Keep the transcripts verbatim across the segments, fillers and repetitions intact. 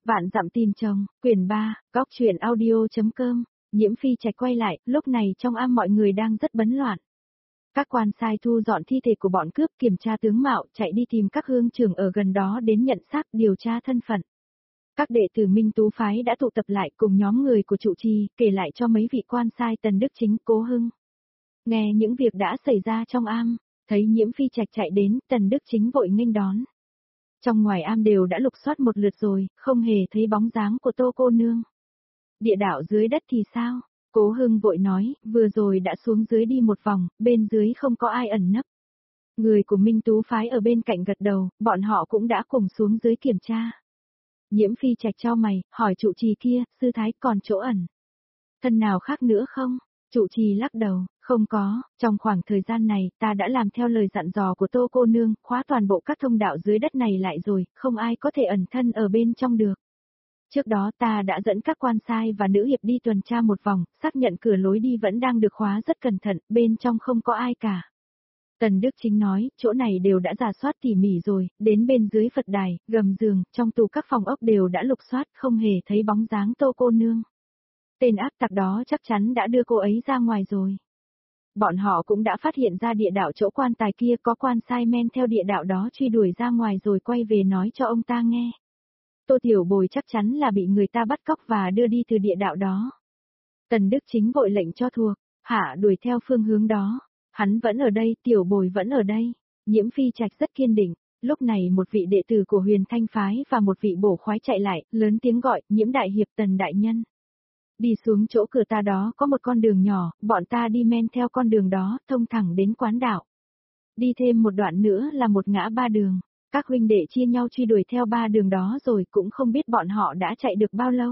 Vạn dặm tìm chồng, quyển ba, góc truyện audio.com, Nhiễm Phi Trạch quay lại, lúc này trong am mọi người đang rất bấn loạn. Các quan sai thu dọn thi thể của bọn cướp, kiểm tra tướng mạo, chạy đi tìm các hương trưởng ở gần đó đến nhận xác, điều tra thân phận. Các đệ tử Minh Tú phái đã tụ tập lại cùng nhóm người của trụ trì, kể lại cho mấy vị quan sai Tần Đức Chính, Cố Hưng. Nghe những việc đã xảy ra trong am, thấy Nhiễm Phi Trạch chạy đến, Tần Đức Chính vội nghênh đón. Trong ngoài am đều đã lục soát một lượt rồi, không hề thấy bóng dáng của Tô cô nương. Địa đạo dưới đất thì sao? Cố Hưng vội nói, vừa rồi đã xuống dưới đi một vòng, bên dưới không có ai ẩn nấp. Người của Minh Tú phái ở bên cạnh gật đầu, bọn họ cũng đã cùng xuống dưới kiểm tra. Nhiễm Phi Trạch chau mày, hỏi trụ trì kia, sư thái còn chỗ ẩn thân nào khác nữa không? Trụ trì lắc đầu, không có, trong khoảng thời gian này ta đã làm theo lời dặn dò của Tô cô nương, khóa toàn bộ các thông đạo dưới đất này lại rồi, không ai có thể ẩn thân ở bên trong được. Trước đó ta đã dẫn các quan sai và nữ hiệp đi tuần tra một vòng, xác nhận cửa lối đi vẫn đang được khóa rất cẩn thận, bên trong không có ai cả. Tần Đức Chính nói, chỗ này đều đã rà soát tỉ mỉ rồi, đến bên dưới Phật đài, gầm giường, trong tủ các phòng ốc đều đã lục soát, không hề thấy bóng dáng Tô cô nương. Tên ác tặc đó chắc chắn đã đưa cô ấy ra ngoài rồi. Bọn họ cũng đã phát hiện ra địa đạo chỗ quan tài kia, có quan sai men theo địa đạo đó truy đuổi ra ngoài rồi quay về nói cho ông ta nghe. Tô Tiểu Bồi chắc chắn là bị người ta bắt cóc và đưa đi từ địa đạo đó. Tần Đức Chính vội lệnh cho thuộc hạ đuổi theo phương hướng đó. Hắn vẫn ở đây, Tiểu Bồi vẫn ở đây. Nhiễm Phi Trạch rất kiên định. Lúc này một vị đệ tử của Huyền Thanh phái và một vị bổ khoái chạy lại, lớn tiếng gọi, Nhiễm đại hiệp, Tần đại nhân. Đi xuống chỗ cửa ta đó có một con đường nhỏ, bọn ta đi men theo con đường đó, thông thẳng đến quán đạo. Đi thêm một đoạn nữa là một ngã ba đường. Các huynh đệ chia nhau truy đuổi theo ba đường đó rồi, cũng không biết bọn họ đã chạy được bao lâu.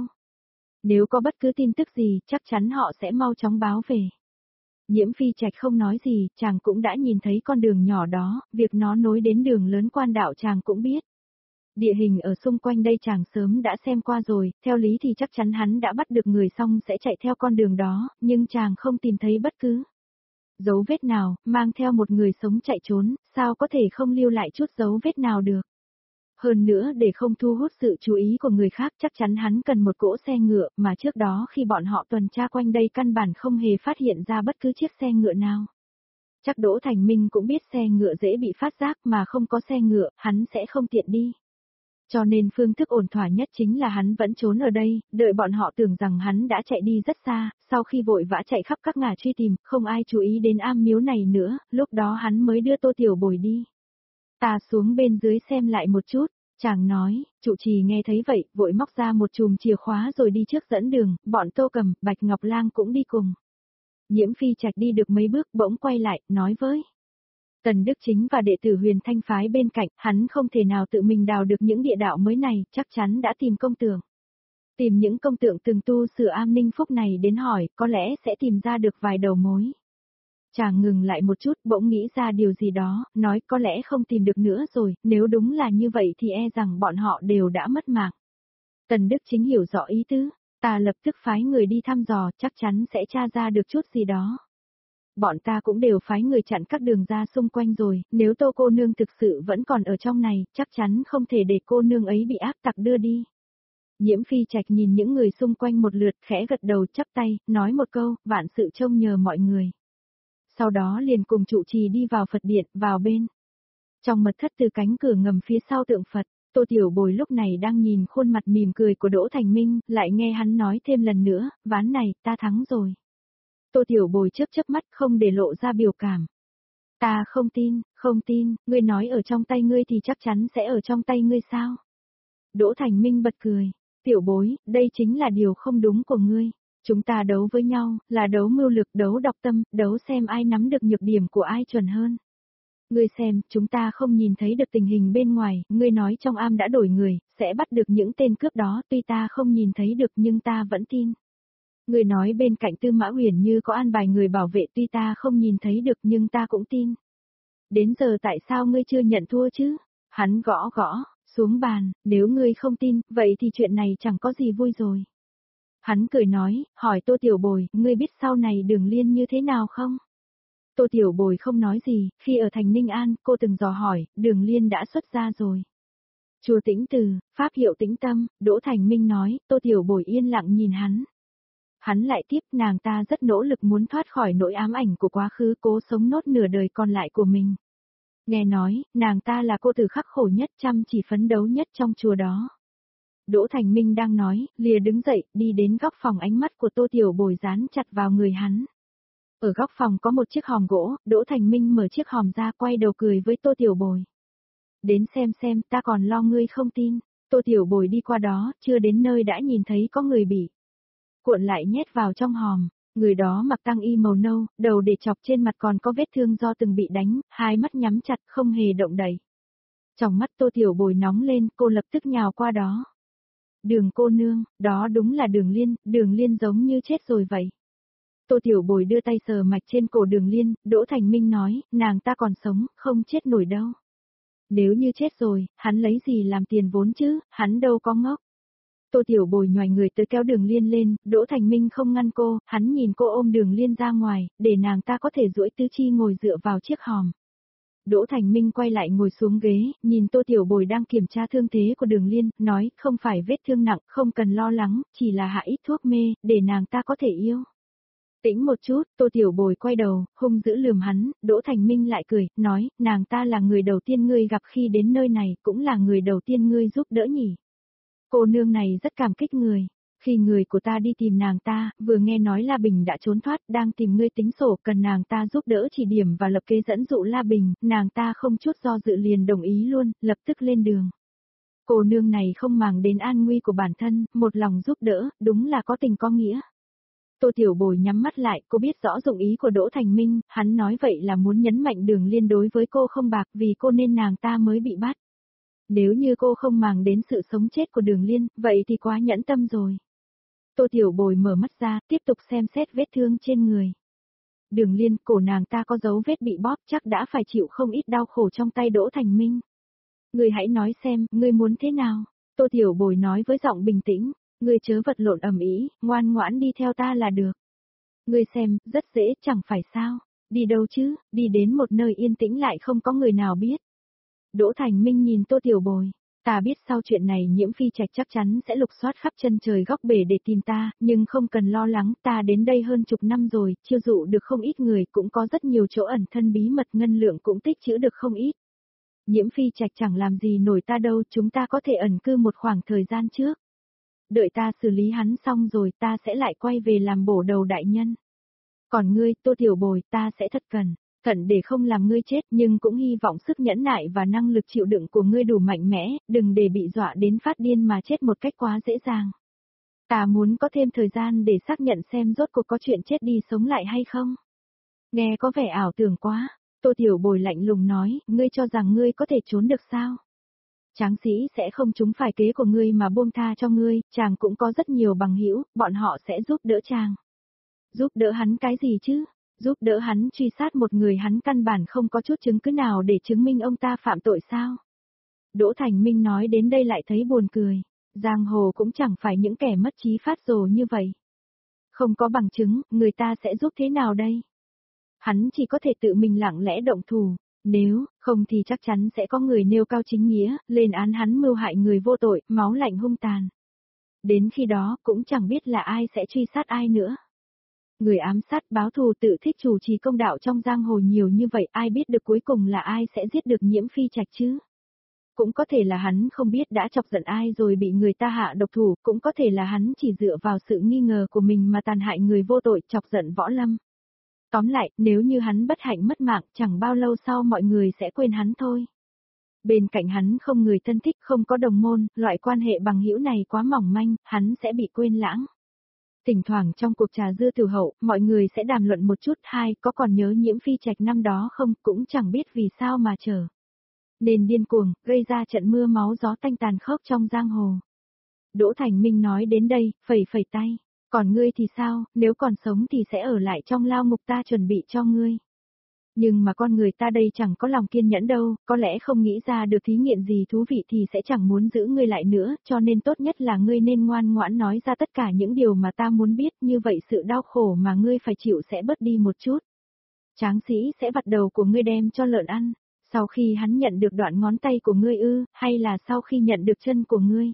Nếu có bất cứ tin tức gì, chắc chắn họ sẽ mau chóng báo về. Nhiễm Phi Trạch không nói gì, chàng cũng đã nhìn thấy con đường nhỏ đó, việc nó nối đến đường lớn quan đạo chàng cũng biết. Địa hình ở xung quanh đây chàng sớm đã xem qua rồi, theo lý thì chắc chắn hắn đã bắt được người xong sẽ chạy theo con đường đó, nhưng chàng không tìm thấy bất cứ dấu vết nào, mang theo một người sống chạy trốn, sao có thể không lưu lại chút dấu vết nào được. Hơn nữa để không thu hút sự chú ý của người khác chắc chắn hắn cần một cỗ xe ngựa, mà trước đó khi bọn họ tuần tra quanh đây căn bản không hề phát hiện ra bất cứ chiếc xe ngựa nào. Chắc Đỗ Thành Minh cũng biết xe ngựa dễ bị phát giác, mà không có xe ngựa, hắn sẽ không tiện đi. Cho nên phương thức ổn thỏa nhất chính là hắn vẫn trốn ở đây, đợi bọn họ tưởng rằng hắn đã chạy đi rất xa, sau khi vội vã chạy khắp các ngả truy tìm, không ai chú ý đến am miếu này nữa, lúc đó hắn mới đưa Tô Tiểu Bồi đi. Ta xuống bên dưới xem lại một chút, chàng nói, trụ trì nghe thấy vậy, vội móc ra một chùm chìa khóa rồi đi trước dẫn đường, bọn Tô Cầm, Bạch Ngọc Lang cũng đi cùng. Nhiễm Phi Trạch đi được mấy bước bỗng quay lại, nói với Tần Đức Chính và đệ tử Huyền Thanh phái bên cạnh, hắn không thể nào tự mình đào được những địa đạo mới này, chắc chắn đã tìm công tượng. Tìm những công tượng từng tu sửa am Ninh Phúc này đến hỏi, có lẽ sẽ tìm ra được vài đầu mối. Chàng ngừng lại một chút, bỗng nghĩ ra điều gì đó, nói có lẽ không tìm được nữa rồi, nếu đúng là như vậy thì e rằng bọn họ đều đã mất mạng. Tần Đức Chính hiểu rõ ý tứ, ta lập tức phái người đi thăm dò, chắc chắn sẽ tra ra được chút gì đó. Bọn ta cũng đều phái người chặn các đường ra xung quanh rồi, nếu Tô cô nương thực sự vẫn còn ở trong này, chắc chắn không thể để cô nương ấy bị ác tặc đưa đi. Nhiễm Phi Trạch nhìn những người xung quanh một lượt, khẽ gật đầu chắp tay, nói một câu, vạn sự trông nhờ mọi người. Sau đó liền cùng trụ trì đi vào Phật điện, vào bên. Trong mật thất từ cánh cửa ngầm phía sau tượng Phật, Tô Tiểu Bồi lúc này đang nhìn khuôn mặt mỉm cười của Đỗ Thành Minh, lại nghe hắn nói thêm lần nữa, ván này, ta thắng rồi. Tô Tiểu Bồi chớp chớp mắt không để lộ ra biểu cảm. Ta không tin, không tin, ngươi nói ở trong tay ngươi thì chắc chắn sẽ ở trong tay ngươi sao? Đỗ Thành Minh bật cười, Tiểu Bối, đây chính là điều không đúng của ngươi. Chúng ta đấu với nhau, là đấu mưu lực, đấu độc tâm, đấu xem ai nắm được nhược điểm của ai chuẩn hơn. Ngươi xem, chúng ta không nhìn thấy được tình hình bên ngoài, ngươi nói trong am đã đổi người, sẽ bắt được những tên cướp đó, tuy ta không nhìn thấy được nhưng ta vẫn tin. Ngươi nói bên cạnh Tư Mã Uyển Như có an bài người bảo vệ, tuy ta không nhìn thấy được nhưng ta cũng tin. Đến giờ tại sao ngươi chưa nhận thua chứ? Hắn gõ gõ, xuống bàn, nếu ngươi không tin, vậy thì chuyện này chẳng có gì vui rồi. Hắn cười nói, hỏi Tô Tiểu Bồi, ngươi biết sau này Đường Liên như thế nào không? Tô Tiểu Bồi không nói gì, khi ở thành Ninh An, cô từng dò hỏi, Đường Liên đã xuất gia rồi. Chùa Tĩnh Từ, pháp hiệu Tĩnh Tâm, Đỗ Thành Minh nói, Tô Tiểu Bồi yên lặng nhìn hắn. Hắn lại tiếp, nàng ta rất nỗ lực muốn thoát khỏi nỗi ám ảnh của quá khứ, cố sống nốt nửa đời còn lại của mình. Nghe nói, nàng ta là cô tử khắc khổ nhất, chăm chỉ phấn đấu nhất trong chùa đó. Đỗ Thành Minh đang nói, lìa đứng dậy, đi đến góc phòng, ánh mắt của Tô Tiểu Bồi dán chặt vào người hắn. Ở góc phòng có một chiếc hòm gỗ, Đỗ Thành Minh mở chiếc hòm ra, quay đầu cười với Tô Tiểu Bồi. Đến xem xem, ta còn lo ngươi không tin. Tô Tiểu Bồi đi qua đó, chưa đến nơi đã nhìn thấy có người bị cuộn lại nhét vào trong hòm. Người đó mặc tang y màu nâu, đầu để chọc, trên mặt còn có vết thương do từng bị đánh, hai mắt nhắm chặt không hề động đậy. Trong mắt Tô Tiểu Bồi nóng lên, cô lập tức nhào qua đó. Đường cô nương, đó đúng là Đường Liên, Đường Liên giống như chết rồi vậy. Tô Tiểu Bồi đưa tay sờ mạch trên cổ Đường Liên, Đỗ Thành Minh nói, nàng ta còn sống, không chết nổi đâu. Nếu như chết rồi, hắn lấy gì làm tiền vốn chứ, hắn đâu có ngốc. Tô Tiểu Bồi nhoài người tới kéo Đường Liên lên, Đỗ Thành Minh không ngăn cô, hắn nhìn cô ôm Đường Liên ra ngoài, để nàng ta có thể duỗi tứ chi ngồi dựa vào chiếc hòm. Đỗ Thành Minh quay lại ngồi xuống ghế, nhìn Tô Tiểu Bồi đang kiểm tra thương thế của Đường Liên, nói, không phải vết thương nặng, không cần lo lắng, chỉ là hạ ít thuốc mê, để nàng ta có thể yêu. Tĩnh một chút, Tô Tiểu Bồi quay đầu, hung dữ lườm hắn, Đỗ Thành Minh lại cười, nói, nàng ta là người đầu tiên ngươi gặp khi đến nơi này, cũng là người đầu tiên ngươi giúp đỡ nhỉ. Cô nương này rất cảm kích người. Khi người của ta đi tìm nàng ta, vừa nghe nói La Bình đã trốn thoát, đang tìm ngươi tính sổ, cần nàng ta giúp đỡ chỉ điểm và lập kế dẫn dụ La Bình, nàng ta không chút do dự liền đồng ý luôn, lập tức lên đường. Cô nương này không màng đến an nguy của bản thân, một lòng giúp đỡ, đúng là có tình có nghĩa. Tô Tiểu Bồi nhắm mắt lại, cô biết rõ dụng ý của Đỗ Thành Minh, hắn nói vậy là muốn nhấn mạnh Đường Liên đối với cô không bạc, vì cô nên nàng ta mới bị bắt. Nếu như cô không màng đến sự sống chết của Đường Liên, vậy thì quá nhẫn tâm rồi. Tô Tiểu Bồi mở mắt ra, tiếp tục xem xét vết thương trên người. Đường Liên, cổ nàng ta có dấu vết bị bóp, chắc đã phải chịu không ít đau khổ trong tay Đỗ Thành Minh. Ngươi hãy nói xem, ngươi muốn thế nào? Tô Tiểu Bồi nói với giọng bình tĩnh, ngươi chớ vật lộn ầm ĩ, ngoan ngoãn đi theo ta là được. Ngươi xem, rất dễ, chẳng phải sao? Đi đâu chứ, đi đến một nơi yên tĩnh lại không có người nào biết. Đỗ Thành Minh nhìn Tô Tiểu Bồi. Ta biết sau chuyện này Nhiễm Phi Trạch chắc chắn sẽ lục soát khắp chân trời góc bể để tìm ta, nhưng không cần lo lắng, ta đến đây hơn chục năm rồi, chiêu dụ được không ít người, cũng có rất nhiều chỗ ẩn thân bí mật, ngân lượng cũng tích trữ được không ít. Nhiễm Phi Trạch chẳng làm gì nổi ta đâu, chúng ta có thể ẩn cư một khoảng thời gian trước. Đợi ta xử lý hắn xong rồi ta sẽ lại quay về làm bổ đầu đại nhân. Còn ngươi, Tô Tiểu Bồi, ta sẽ thật cẩn thận để không làm ngươi chết, nhưng cũng hy vọng sức nhẫn nại và năng lực chịu đựng của ngươi đủ mạnh mẽ, đừng để bị dọa đến phát điên mà chết một cách quá dễ dàng. Ta muốn có thêm thời gian để xác nhận xem rốt cuộc có chuyện chết đi sống lại hay không. Nghe có vẻ ảo tưởng quá. Tô Tiểu Bồi lạnh lùng nói, ngươi cho rằng ngươi có thể trốn được sao? Tráng sĩ sẽ không trúng phải kế của ngươi mà buông tha cho ngươi, chàng cũng có rất nhiều bằng hữu, bọn họ sẽ giúp đỡ chàng. Giúp đỡ hắn cái gì chứ? Giúp đỡ hắn truy sát một người hắn căn bản không có chút chứng cứ nào để chứng minh ông ta phạm tội sao? Đỗ Thành Minh nói đến đây lại thấy buồn cười. Giang hồ cũng chẳng phải những kẻ mất trí phát rồ như vậy. Không có bằng chứng, người ta sẽ giúp thế nào đây? Hắn chỉ có thể tự mình lặng lẽ động thủ. Nếu không thì chắc chắn sẽ có người nêu cao chính nghĩa, lên án hắn mưu hại người vô tội, máu lạnh hung tàn. Đến khi đó cũng chẳng biết là ai sẽ truy sát ai nữa. Người ám sát báo thù tự thích chủ trì công đạo trong giang hồ nhiều như vậy, ai biết được cuối cùng là ai sẽ giết được Nhiễm Phi Trạch chứ? Cũng có thể là hắn không biết đã chọc giận ai rồi bị người ta hạ độc thủ, cũng có thể là hắn chỉ dựa vào sự nghi ngờ của mình mà tàn hại người vô tội, chọc giận Võ Lâm. Tóm lại, nếu như hắn bất hạnh mất mạng, chẳng bao lâu sau mọi người sẽ quên hắn thôi. Bên cạnh hắn không người thân thích, không có đồng môn, loại quan hệ bằng hữu này quá mỏng manh, hắn sẽ bị quên lãng. Thỉnh thoảng trong cuộc trà dư tiểu hậu, mọi người sẽ đàm luận một chút, hai, có còn nhớ Nhiễm Phi Trạch năm đó không, cũng chẳng biết vì sao mà chờ. Nên điên cuồng, gây ra trận mưa máu gió tanh tàn khốc trong giang hồ. Đỗ Thành Minh nói đến đây, phẩy phẩy tay. Còn ngươi thì sao, nếu còn sống thì sẽ ở lại trong lao ngục ta chuẩn bị cho ngươi. Nhưng mà con người ta đây chẳng có lòng kiên nhẫn đâu, có lẽ không nghĩ ra được thí nghiệm gì thú vị thì sẽ chẳng muốn giữ ngươi lại nữa, cho nên tốt nhất là ngươi nên ngoan ngoãn nói ra tất cả những điều mà ta muốn biết, như vậy sự đau khổ mà ngươi phải chịu sẽ bớt đi một chút. Tráng sĩ sẽ vặt đầu của ngươi đem cho lợn ăn. Sau khi hắn nhận được đoạn ngón tay của ngươi ư, hay là sau khi nhận được chân của ngươi?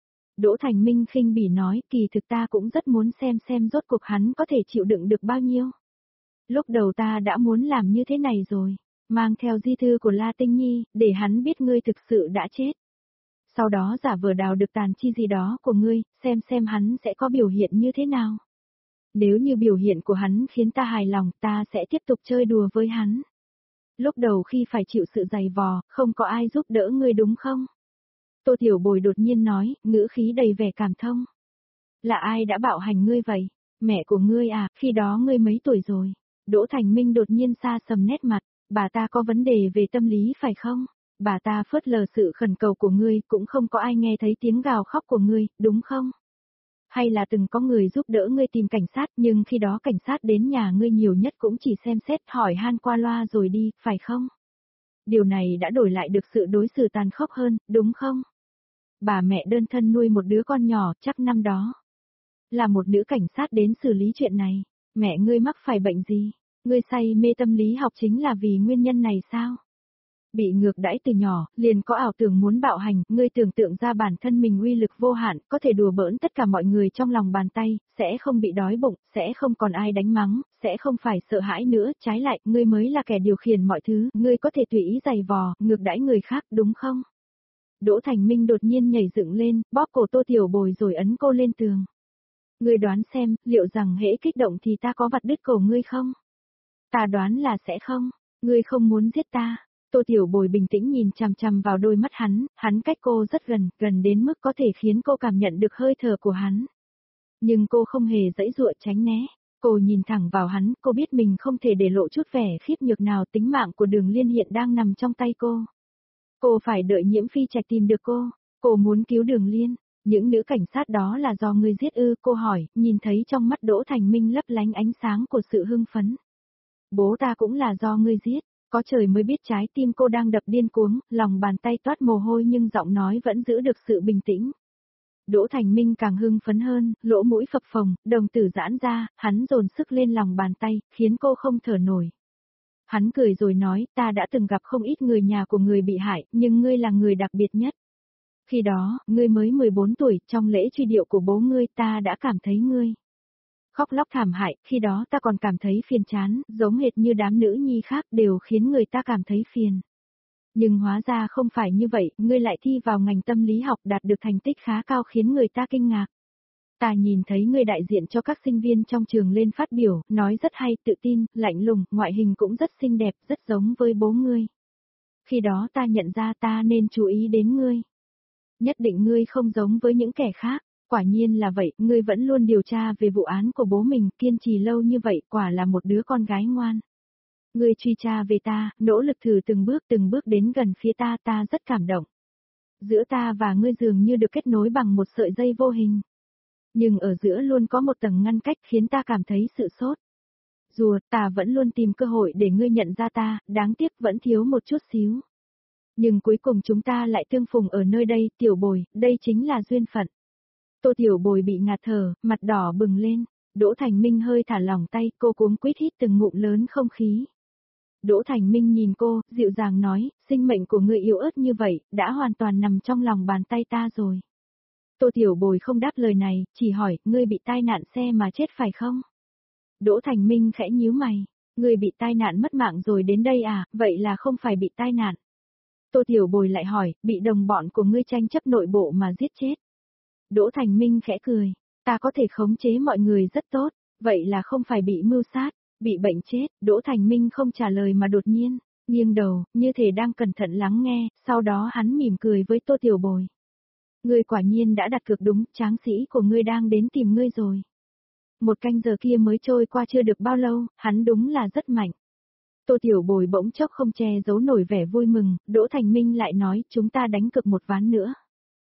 Đỗ Thành Minh khinh bỉ nói, kỳ thực ta cũng rất muốn xem xem rốt cuộc hắn có thể chịu đựng được bao nhiêu. Lúc đầu ta đã muốn làm như thế này rồi, mang theo di thư của La Tinh Nhi, để hắn biết ngươi thực sự đã chết. Sau đó giả vờ đào được tàn chi gì đó của ngươi, xem xem hắn sẽ có biểu hiện như thế nào. Nếu như biểu hiện của hắn khiến ta hài lòng, ta sẽ tiếp tục chơi đùa với hắn. Lúc đầu khi phải chịu sự dày vò, không có ai giúp đỡ ngươi đúng không? Tô Tiểu Bồi đột nhiên nói, ngữ khí đầy vẻ cảm thông. Là ai đã bạo hành ngươi vậy? Mẹ của ngươi à, khi đó ngươi mấy tuổi rồi? Đỗ Thành Minh đột nhiên xa sầm nét mặt, bà ta có vấn đề về tâm lý phải không? Bà ta phớt lờ sự khẩn cầu của ngươi, cũng không có ai nghe thấy tiếng gào khóc của ngươi, đúng không? Hay là từng có người giúp đỡ ngươi tìm cảnh sát, nhưng khi đó cảnh sát đến nhà ngươi nhiều nhất cũng chỉ xem xét hỏi han qua loa rồi đi, phải không? Điều này đã đổi lại được sự đối xử tàn khốc hơn, đúng không? Bà mẹ đơn thân nuôi một đứa con nhỏ, chắc năm đó là một nữ cảnh sát đến xử lý chuyện này. Mẹ ngươi mắc phải bệnh gì? Ngươi say mê tâm lý học chính là vì nguyên nhân này sao? Bị ngược đãi từ nhỏ, liền có ảo tưởng muốn bạo hành, ngươi tưởng tượng ra bản thân mình uy lực vô hạn, có thể đùa bỡn tất cả mọi người trong lòng bàn tay, sẽ không bị đói bụng, sẽ không còn ai đánh mắng, sẽ không phải sợ hãi nữa, trái lại, ngươi mới là kẻ điều khiển mọi thứ, ngươi có thể tùy ý giày vò, ngược đãi người khác, đúng không? Đỗ Thành Minh đột nhiên nhảy dựng lên, bóp cổ Tô Tiểu Bồi rồi ấn cô lên tường. Ngươi đoán xem, liệu rằng hễ kích động thì ta có vặt đứt cổ ngươi không? Ta đoán là sẽ không, ngươi không muốn giết ta. Tô Tiểu Bồi bình tĩnh nhìn chằm chằm vào đôi mắt hắn, hắn cách cô rất gần, gần đến mức có thể khiến cô cảm nhận được hơi thở của hắn. Nhưng cô không hề giãy giụa tránh né, cô nhìn thẳng vào hắn, cô biết mình không thể để lộ chút vẻ khiếp nhược nào, tính mạng của Đường Liên hiện đang nằm trong tay cô. Cô phải đợi Nhiễm Phi Trạch tìm được cô, cô muốn cứu Đường Liên. Những nữ cảnh sát đó là do ngươi giết ư? Cô hỏi, nhìn thấy trong mắt Đỗ Thành Minh lấp lánh ánh sáng của sự hưng phấn. Bố ta cũng là do ngươi giết. Có trời mới biết trái tim cô đang đập điên cuống, lòng bàn tay toát mồ hôi nhưng giọng nói vẫn giữ được sự bình tĩnh. Đỗ Thành Minh càng hưng phấn hơn, lỗ mũi phập phồng, đồng tử giãn ra, hắn dồn sức lên lòng bàn tay, khiến cô không thở nổi. Hắn cười rồi nói, ta đã từng gặp không ít người nhà của người bị hại, nhưng ngươi là người đặc biệt nhất. Khi đó, ngươi mới mười bốn tuổi, trong lễ truy điệu của bố ngươi ta đã cảm thấy ngươi khóc lóc thảm hại, khi đó ta còn cảm thấy phiền chán, giống hệt như đám nữ nhi khác đều khiến người ta cảm thấy phiền. Nhưng hóa ra không phải như vậy, ngươi lại thi vào ngành tâm lý học đạt được thành tích khá cao khiến người ta kinh ngạc. Ta nhìn thấy ngươi đại diện cho các sinh viên trong trường lên phát biểu, nói rất hay, tự tin, lạnh lùng, ngoại hình cũng rất xinh đẹp, rất giống với bố ngươi. Khi đó ta nhận ra ta nên chú ý đến ngươi. Nhất định ngươi không giống với những kẻ khác. Quả nhiên là vậy, ngươi vẫn luôn điều tra về vụ án của bố mình, kiên trì lâu như vậy, quả là một đứa con gái ngoan. Ngươi truy tra về ta, nỗ lực thử từng bước từng bước đến gần phía ta, ta rất cảm động. Giữa ta và ngươi dường như được kết nối bằng một sợi dây vô hình. Nhưng ở giữa luôn có một tầng ngăn cách khiến ta cảm thấy sự sốt. Dù ta vẫn luôn tìm cơ hội để ngươi nhận ra ta, đáng tiếc vẫn thiếu một chút xíu. Nhưng cuối cùng chúng ta lại tương phùng ở nơi đây, Tiểu Bồi, đây chính là duyên phận. Tô Tiểu Bồi bị ngạt thở, mặt đỏ bừng lên. Đỗ Thành Minh hơi thả lỏng tay, cô cuống quýt hít từng ngụm lớn không khí. Đỗ Thành Minh nhìn cô, dịu dàng nói, sinh mệnh của ngươi yếu ớt như vậy, đã hoàn toàn nằm trong lòng bàn tay ta rồi. Tô Tiểu Bồi không đáp lời này, chỉ hỏi, ngươi bị tai nạn xe mà chết phải không? Đỗ Thành Minh khẽ nhíu mày, ngươi bị tai nạn mất mạng rồi đến đây à, vậy là không phải bị tai nạn. Tô Tiểu Bồi lại hỏi, bị đồng bọn của ngươi tranh chấp nội bộ mà giết chết. Đỗ Thành Minh khẽ cười, ta có thể khống chế mọi người rất tốt, vậy là không phải bị mưu sát, bị bệnh chết. Đỗ Thành Minh không trả lời mà đột nhiên nghiêng đầu, như thể đang cẩn thận lắng nghe, sau đó hắn mỉm cười với Tô Tiểu Bồi. Ngươi quả nhiên đã đặt cược đúng, tráng sĩ của ngươi đang đến tìm ngươi rồi. Một canh giờ kia mới trôi qua chưa được bao lâu, hắn đúng là rất mạnh. Tô Tiểu Bồi bỗng chốc không che giấu nổi vẻ vui mừng, Đỗ Thành Minh lại nói, chúng ta đánh cược một ván nữa.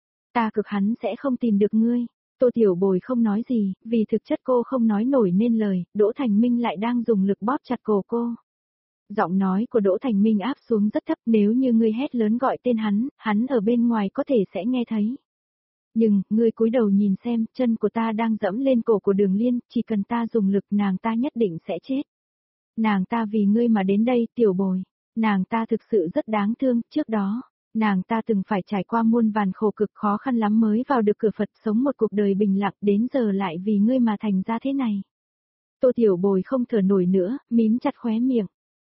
Ta cực hắn sẽ không tìm được ngươi. Tô Tiểu Bồi không nói gì, vì thực chất cô không nói nổi nên lời, Đỗ Thành Minh lại đang dùng lực bóp chặt cổ cô. Giọng nói của Đỗ Thành Minh áp xuống rất thấp, nếu như ngươi hét lớn gọi tên hắn, hắn ở bên ngoài có thể sẽ nghe thấy. Nhưng, ngươi cúi đầu nhìn xem, chân của ta đang dẫm lên cổ của Đường Liên, chỉ cần ta dùng lực nàng ta nhất định sẽ chết. Nàng ta vì ngươi mà đến đây, Tiểu Bồi. Nàng ta thực sự rất đáng thương, trước đó, nàng ta từng phải trải qua muôn vàn khổ cực khó khăn lắm mới vào được cửa Phật sống một cuộc đời bình lặng đến giờ lại vì ngươi mà thành ra thế này. Tô Tiểu Bồi không thở nổi nữa, mím chặt khóe miệng.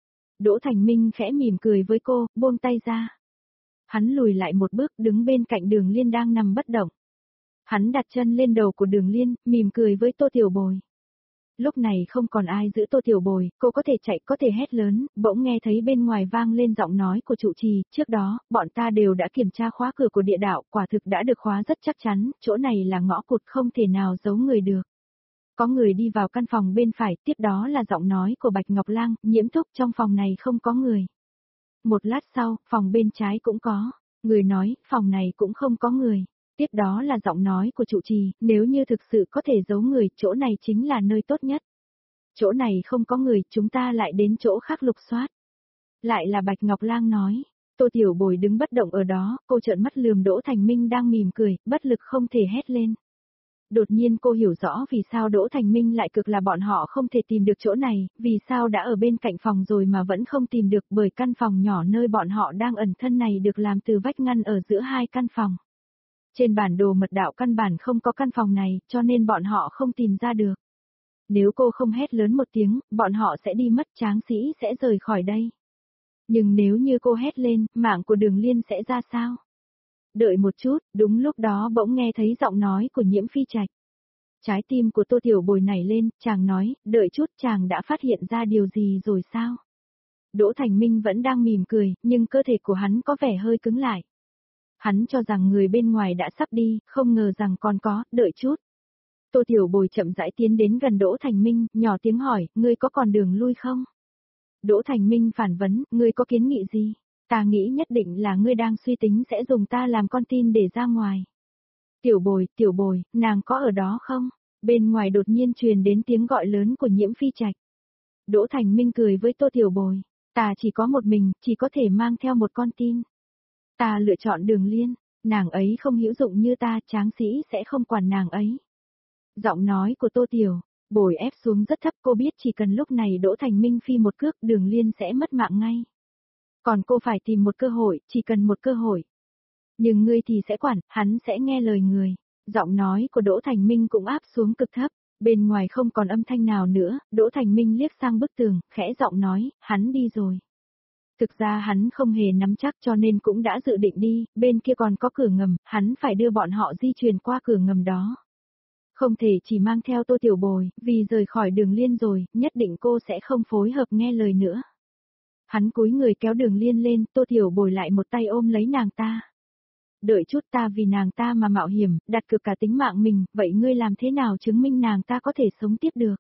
Đỗ Thành Minh khẽ mỉm cười với cô, buông tay ra. Hắn lùi lại một bước đứng bên cạnh Đường Liên đang nằm bất động. Hắn đặt chân lên đầu của Đường Liên, mỉm cười với Tô Tiểu Bồi. Lúc này không còn ai giữ Tô Tiểu Bồi, cô có thể chạy có thể hét lớn, bỗng nghe thấy bên ngoài vang lên giọng nói của trụ trì, trước đó, bọn ta đều đã kiểm tra khóa cửa của địa đạo, quả thực đã được khóa rất chắc chắn, chỗ này là ngõ cụt không thể nào giấu người được. Có người đi vào căn phòng bên phải, tiếp đó là giọng nói của Bạch Ngọc Lang, Nhiễm Thúc trong phòng này không có người. Một lát sau, phòng bên trái cũng có, người nói, phòng này cũng không có người. Tiếp đó là giọng nói của trụ trì, nếu như thực sự có thể giấu người, chỗ này chính là nơi tốt nhất. Chỗ này không có người, chúng ta lại đến chỗ khác lục soát. Lại là Bạch Ngọc Lang nói, Tô Tiểu Bồi đứng bất động ở đó, cô trợn mắt lườm Đỗ Thành Minh đang mỉm cười, bất lực không thể hét lên. Đột nhiên cô hiểu rõ vì sao Đỗ Thành Minh lại cực là bọn họ không thể tìm được chỗ này, vì sao đã ở bên cạnh phòng rồi mà vẫn không tìm được bởi căn phòng nhỏ nơi bọn họ đang ẩn thân này được làm từ vách ngăn ở giữa hai căn phòng. Trên bản đồ mật đạo căn bản không có căn phòng này, cho nên bọn họ không tìm ra được. Nếu cô không hét lớn một tiếng, bọn họ sẽ đi mất, Tráng Sĩ sẽ rời khỏi đây. Nhưng nếu như cô hét lên, mạng của Đường Liên sẽ ra sao? Đợi một chút, đúng lúc đó bỗng nghe thấy giọng nói của Nhiễm Phi Trạch. Trái tim của Tô Tiểu Bồi nảy lên, chàng nói, đợi chút chàng đã phát hiện ra điều gì rồi sao? Đỗ Thành Minh vẫn đang mỉm cười, nhưng cơ thể của hắn có vẻ hơi cứng lại. Hắn cho rằng người bên ngoài đã sắp đi, không ngờ rằng còn có, đợi chút. Tô Tiểu Bồi chậm rãi tiến đến gần Đỗ Thành Minh, nhỏ tiếng hỏi, ngươi có còn đường lui không? Đỗ Thành Minh phản vấn, ngươi có kiến nghị gì? Ta nghĩ nhất định là ngươi đang suy tính sẽ dùng ta làm con tin để ra ngoài. Tiểu Bồi, Tiểu Bồi, nàng có ở đó không? Bên ngoài đột nhiên truyền đến tiếng gọi lớn của Nhiễm Phi Trạch. Đỗ Thành Minh cười với Tô Tiểu Bồi, ta chỉ có một mình, chỉ có thể mang theo một con tin. Ta lựa chọn Đường Liên, nàng ấy không hữu dụng như ta, Tráng Sĩ sẽ không quản nàng ấy. Giọng nói của Tô Tiểu Bồi ép xuống rất thấp, cô biết chỉ cần lúc này Đỗ Thành Minh phi một cước, Đường Liên sẽ mất mạng ngay. Còn cô phải tìm một cơ hội, chỉ cần một cơ hội. Nhưng ngươi thì sẽ quản, hắn sẽ nghe lời người. Giọng nói của Đỗ Thành Minh cũng áp xuống cực thấp, bên ngoài không còn âm thanh nào nữa, Đỗ Thành Minh liếc sang bức tường, khẽ giọng nói, hắn đi rồi. Thực ra hắn không hề nắm chắc cho nên cũng đã dự định đi, bên kia còn có cửa ngầm, hắn phải đưa bọn họ di chuyển qua cửa ngầm đó. Không thể chỉ mang theo Tô Tiểu Bồi, vì rời khỏi Đường Liên rồi, nhất định cô sẽ không phối hợp nghe lời nữa. Hắn cúi người kéo Đường Liên lên, Tô Tiểu Bồi lại một tay ôm lấy nàng ta. Đợi chút, ta vì nàng ta mà mạo hiểm, đặt cược cả tính mạng mình, vậy ngươi làm thế nào chứng minh nàng ta có thể sống tiếp được?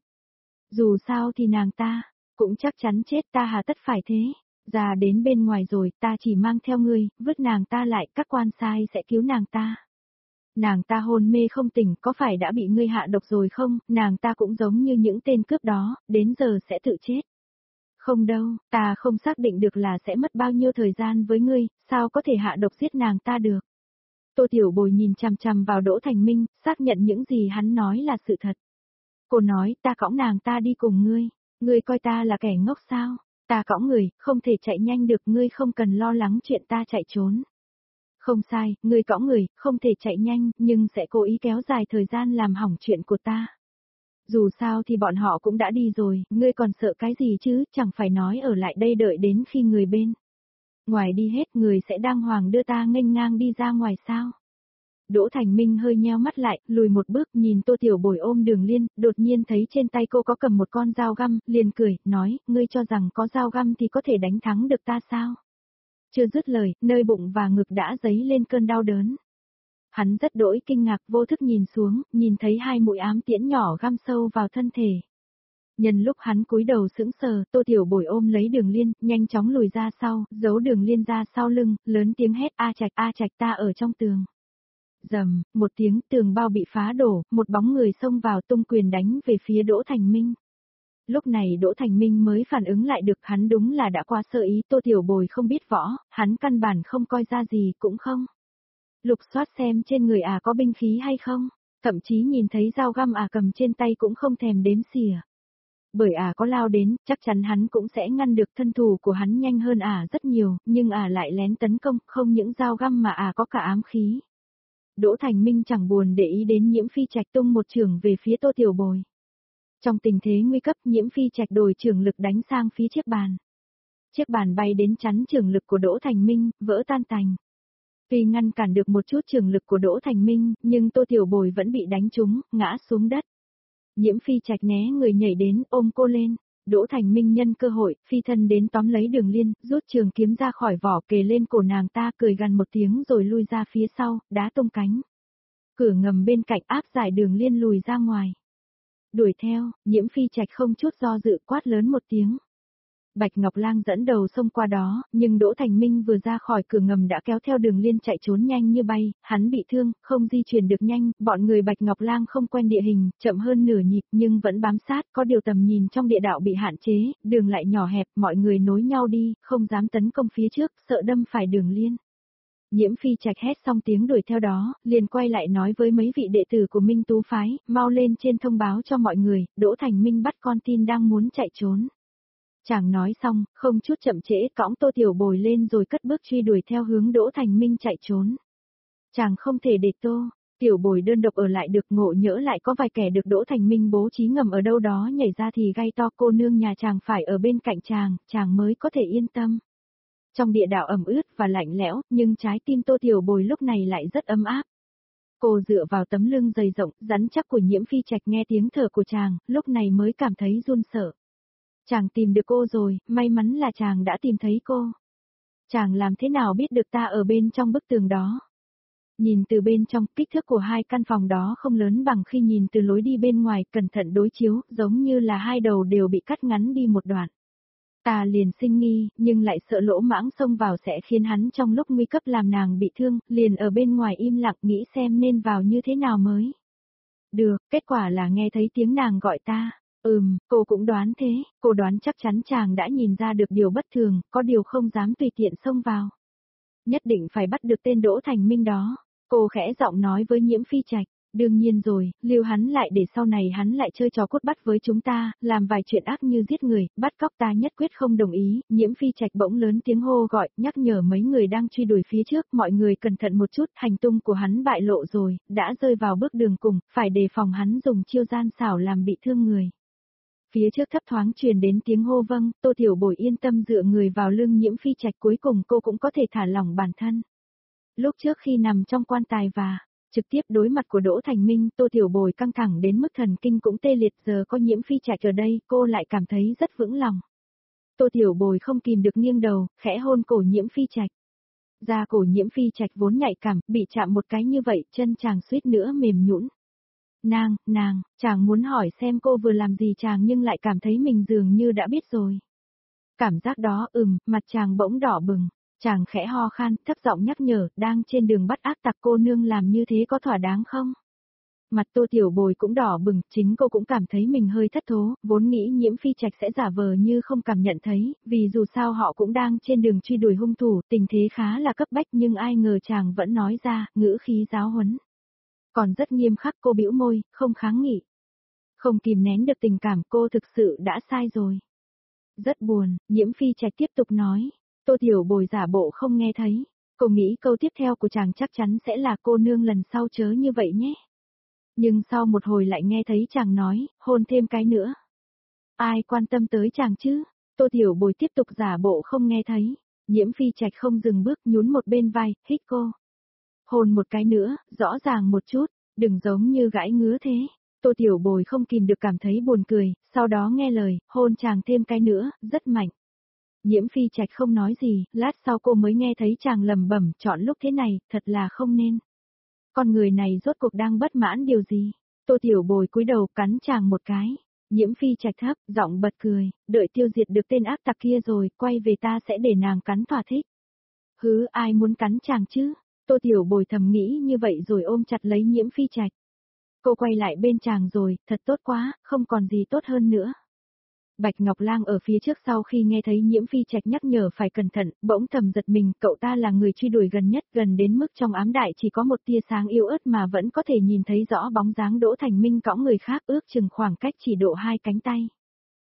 Dù sao thì nàng ta, cũng chắc chắn chết, ta hà tất phải thế. Ra đến bên ngoài rồi, ta chỉ mang theo ngươi, vứt nàng ta lại, các quan sai sẽ cứu nàng ta. Nàng ta hôn mê không tỉnh, có phải đã bị ngươi hạ độc rồi không? Nàng ta cũng giống như những tên cướp đó, đến giờ sẽ tự chết. Không đâu, ta không xác định được là sẽ mất bao nhiêu thời gian với ngươi, sao có thể hạ độc giết nàng ta được. Tô Tiểu Bồi nhìn chằm chằm vào Đỗ Thành Minh, xác nhận những gì hắn nói là sự thật. Cô nói, ta cõng nàng ta đi cùng ngươi, ngươi coi ta là kẻ ngốc sao? Ta cõng người, không thể chạy nhanh được, ngươi không cần lo lắng chuyện ta chạy trốn. Không sai, ngươi cõng người, không thể chạy nhanh, nhưng sẽ cố ý kéo dài thời gian làm hỏng chuyện của ta. Dù sao thì bọn họ cũng đã đi rồi, ngươi còn sợ cái gì chứ, chẳng phải nói ở lại đây đợi đến khi người bên ngoài đi hết, người sẽ đàng hoàng đưa ta nghênh ngang đi ra ngoài sao? Đỗ Thành Minh hơi nheo mắt lại, lùi một bước nhìn Tô Tiểu Bồi ôm Đường Liên, đột nhiên thấy trên tay cô có cầm một con dao găm, liền cười, nói, ngươi cho rằng có dao găm thì có thể đánh thắng được ta sao? Chưa dứt lời, nơi bụng và ngực đã dấy lên cơn đau đớn. Hắn rất đỗi kinh ngạc, vô thức nhìn xuống, nhìn thấy hai mũi ám tiễn nhỏ găm sâu vào thân thể. Nhân lúc hắn cúi đầu sững sờ, Tô Tiểu Bồi ôm lấy Đường Liên, nhanh chóng lùi ra sau, giấu Đường Liên ra sau lưng, lớn tiếng hét, A Trạch, A Trạch, ta ở trong tường. Rầm, một tiếng, tường bao bị phá đổ, một bóng người xông vào tung quyền đánh về phía Đỗ Thành Minh. Lúc này Đỗ Thành Minh mới phản ứng lại được, hắn đúng là đã qua sơ ý, Tô Tiểu Bồi không biết võ, hắn căn bản không coi ra gì, cũng không lục soát xem trên người à có binh khí hay không, thậm chí nhìn thấy dao găm à cầm trên tay cũng không thèm đếm xỉa. Bởi ả có lao đến, chắc chắn hắn cũng sẽ ngăn được thân thủ của hắn nhanh hơn ả rất nhiều, nhưng ả lại lén tấn công, không những dao găm mà ả có cả ám khí. Đỗ Thành Minh chẳng buồn để ý đến Nhiễm Phi Trạch tung một chưởng về phía Tô Tiểu Bồi. Trong tình thế nguy cấp, Nhiễm Phi Trạch đổi chưởng lực đánh sang phía chiếc bàn. Chiếc bàn bay đến chắn chưởng lực của Đỗ Thành Minh, vỡ tan tành. Tuy ngăn cản được một chút chưởng lực của Đỗ Thành Minh, nhưng Tô Tiểu Bồi vẫn bị đánh trúng, ngã xuống đất. Nhiễm Phi Trạch né người nhảy đến, ôm cô lên. Đỗ Thành Minh nhân cơ hội, phi thân đến tóm lấy Đường Liên, rút trường kiếm ra khỏi vỏ kề lên cổ nàng ta, cười gằn một tiếng rồi lui ra phía sau, đá tung cánh. Cửa ngầm bên cạnh áp giải Đường Liên lùi ra ngoài. Đuổi theo, Nhiễm Phi Trạch không chút do dự quát lớn một tiếng. Bạch Ngọc Lang dẫn đầu xông qua đó, nhưng Đỗ Thành Minh vừa ra khỏi cửa ngầm đã kéo theo Đường Liên chạy trốn nhanh như bay, hắn bị thương, không di chuyển được nhanh, bọn người Bạch Ngọc Lang không quen địa hình, chậm hơn nửa nhịp nhưng vẫn bám sát, có điều tầm nhìn trong địa đạo bị hạn chế, đường lại nhỏ hẹp, mọi người nối nhau đi, không dám tấn công phía trước, sợ đâm phải Đường Liên. Nhiễm Phi Trạch hét xong tiếng đuổi theo đó, liền quay lại nói với mấy vị đệ tử của Minh Tú Phái, mau lên trên thông báo cho mọi người, Đỗ Thành Minh bắt con tin đang muốn chạy trốn. Chàng nói xong, không chút chậm trễ cõng Tô Tiểu Bồi lên rồi cất bước truy đuổi theo hướng Đỗ Thành Minh chạy trốn. Chàng không thể để Tô Tiểu Bồi đơn độc ở lại được, ngộ nhỡ lại có vài kẻ được Đỗ Thành Minh bố trí ngầm ở đâu đó nhảy ra thì gay to, cô nương nhà chàng phải ở bên cạnh chàng, chàng mới có thể yên tâm. Trong địa đạo ẩm ướt và lạnh lẽo, nhưng trái tim Tô Tiểu Bồi lúc này lại rất ấm áp. Cô dựa vào tấm lưng dày rộng, rắn chắc của Nhiễm Phi Trạch, nghe tiếng thở của chàng, lúc này mới cảm thấy run sợ. Chàng tìm được cô rồi, may mắn là chàng đã tìm thấy cô. Chàng làm thế nào biết được ta ở bên trong bức tường đó? Nhìn từ bên trong, kích thước của hai căn phòng đó không lớn bằng khi nhìn từ lối đi bên ngoài, cẩn thận đối chiếu, giống như là hai đầu đều bị cắt ngắn đi một đoạn. Ta liền sinh nghi, nhưng lại sợ lỗ mãng xông vào sẽ khiến hắn trong lúc nguy cấp làm nàng bị thương, liền ở bên ngoài im lặng nghĩ xem nên vào như thế nào mới. Được, kết quả là nghe thấy tiếng nàng gọi ta. Ừm, cô cũng đoán thế, cô đoán chắc chắn chàng đã nhìn ra được điều bất thường, có điều không dám tùy tiện xông vào. Nhất định phải bắt được tên Đỗ Thành Minh đó, cô khẽ giọng nói với Nhiễm Phi Trạch. Đương nhiên rồi, lưu hắn lại để sau này hắn lại chơi trò cút bắt với chúng ta, làm vài chuyện ác như giết người, bắt cóc ta nhất quyết không đồng ý. Nhiễm Phi Trạch bỗng lớn tiếng hô gọi, nhắc nhở mấy người đang truy đuổi phía trước, mọi người cẩn thận một chút, hành tung của hắn bại lộ rồi, đã rơi vào bước đường cùng, phải đề phòng hắn dùng chiêu gian xảo làm bị thương người. Phía trước thấp thoáng truyền đến tiếng hô vâng, Tô Tiểu Bồi yên tâm dựa người vào lưng Nhiễm Phi Trạch, cuối cùng cô cũng có thể thả lỏng bản thân. Lúc trước khi nằm trong quan tài và trực tiếp đối mặt của Đỗ Thành Minh, Tô Tiểu Bồi căng thẳng đến mức thần kinh cũng tê liệt, giờ có Nhiễm Phi Trạch ở đây, cô lại cảm thấy rất vững lòng. Tô Tiểu Bồi không kìm được nghiêng đầu, khẽ hôn cổ Nhiễm Phi Trạch. Da cổ Nhiễm Phi Trạch vốn nhạy cảm, bị chạm một cái như vậy, chân chàng suýt nữa mềm nhũn. Nàng, nàng, chàng muốn hỏi xem cô vừa làm gì chàng nhưng lại cảm thấy mình dường như đã biết rồi. Cảm giác đó, ừm, mặt chàng bỗng đỏ bừng. Chàng khẽ ho khan, thấp giọng nhắc nhở, đang trên đường bắt ác tặc cô nương làm như thế có thỏa đáng không? Mặt Tô Tiểu Bồi cũng đỏ bừng, chính cô cũng cảm thấy mình hơi thất thố, vốn nghĩ Nhiễm Phi Trạch sẽ giả vờ như không cảm nhận thấy, vì dù sao họ cũng đang trên đường truy đuổi hung thủ, tình thế khá là cấp bách nhưng ai ngờ chàng vẫn nói ra, ngữ khí giáo huấn. Còn rất nghiêm khắc, cô bĩu môi, không kháng nghị. Không kìm nén được tình cảm, cô thực sự đã sai rồi. Rất buồn, Nhiễm Phi Trạch tiếp tục nói. Tô Tiểu Bồi giả bộ không nghe thấy. Cô nghĩ câu tiếp theo của chàng chắc chắn sẽ là cô nương lần sau chớ như vậy nhé. Nhưng sau một hồi lại nghe thấy chàng nói, hôn thêm cái nữa. Ai quan tâm tới chàng chứ? Tô Tiểu Bồi tiếp tục giả bộ không nghe thấy. Nhiễm Phi Trạch không dừng bước, nhún một bên vai, hít cô. Hôn một cái nữa, rõ ràng một chút, đừng giống như gãi ngứa thế. Tô Tiểu Bồi không kìm được cảm thấy buồn cười, sau đó nghe lời, hôn chàng thêm cái nữa, rất mạnh. Nhiễm Phi Trạch không nói gì, lát sau cô mới nghe thấy chàng lầm bẩm, chọn lúc thế này, thật là không nên. Con người này rốt cuộc đang bất mãn điều gì? Tô Tiểu Bồi cúi đầu cắn chàng một cái. Nhiễm Phi Trạch thấp, giọng bật cười, đợi tiêu diệt được tên ác tặc kia rồi, quay về ta sẽ để nàng cắn thỏa thích. Hứ, ai muốn cắn chàng chứ? Tô Tiểu Bồi thầm nghĩ như vậy rồi ôm chặt lấy Nhiễm Phi Trạch. Cô quay lại bên chàng rồi, thật tốt quá, không còn gì tốt hơn nữa. Bạch Ngọc Lang ở phía trước sau khi nghe thấy Nhiễm Phi Trạch nhắc nhở phải cẩn thận, bỗng thầm giật mình, cậu ta là người truy đuổi gần nhất, gần đến mức trong ám đại chỉ có một tia sáng yếu ớt mà vẫn có thể nhìn thấy rõ bóng dáng Đỗ Thành Minh cõng người khác, ước chừng khoảng cách chỉ độ hai cánh tay.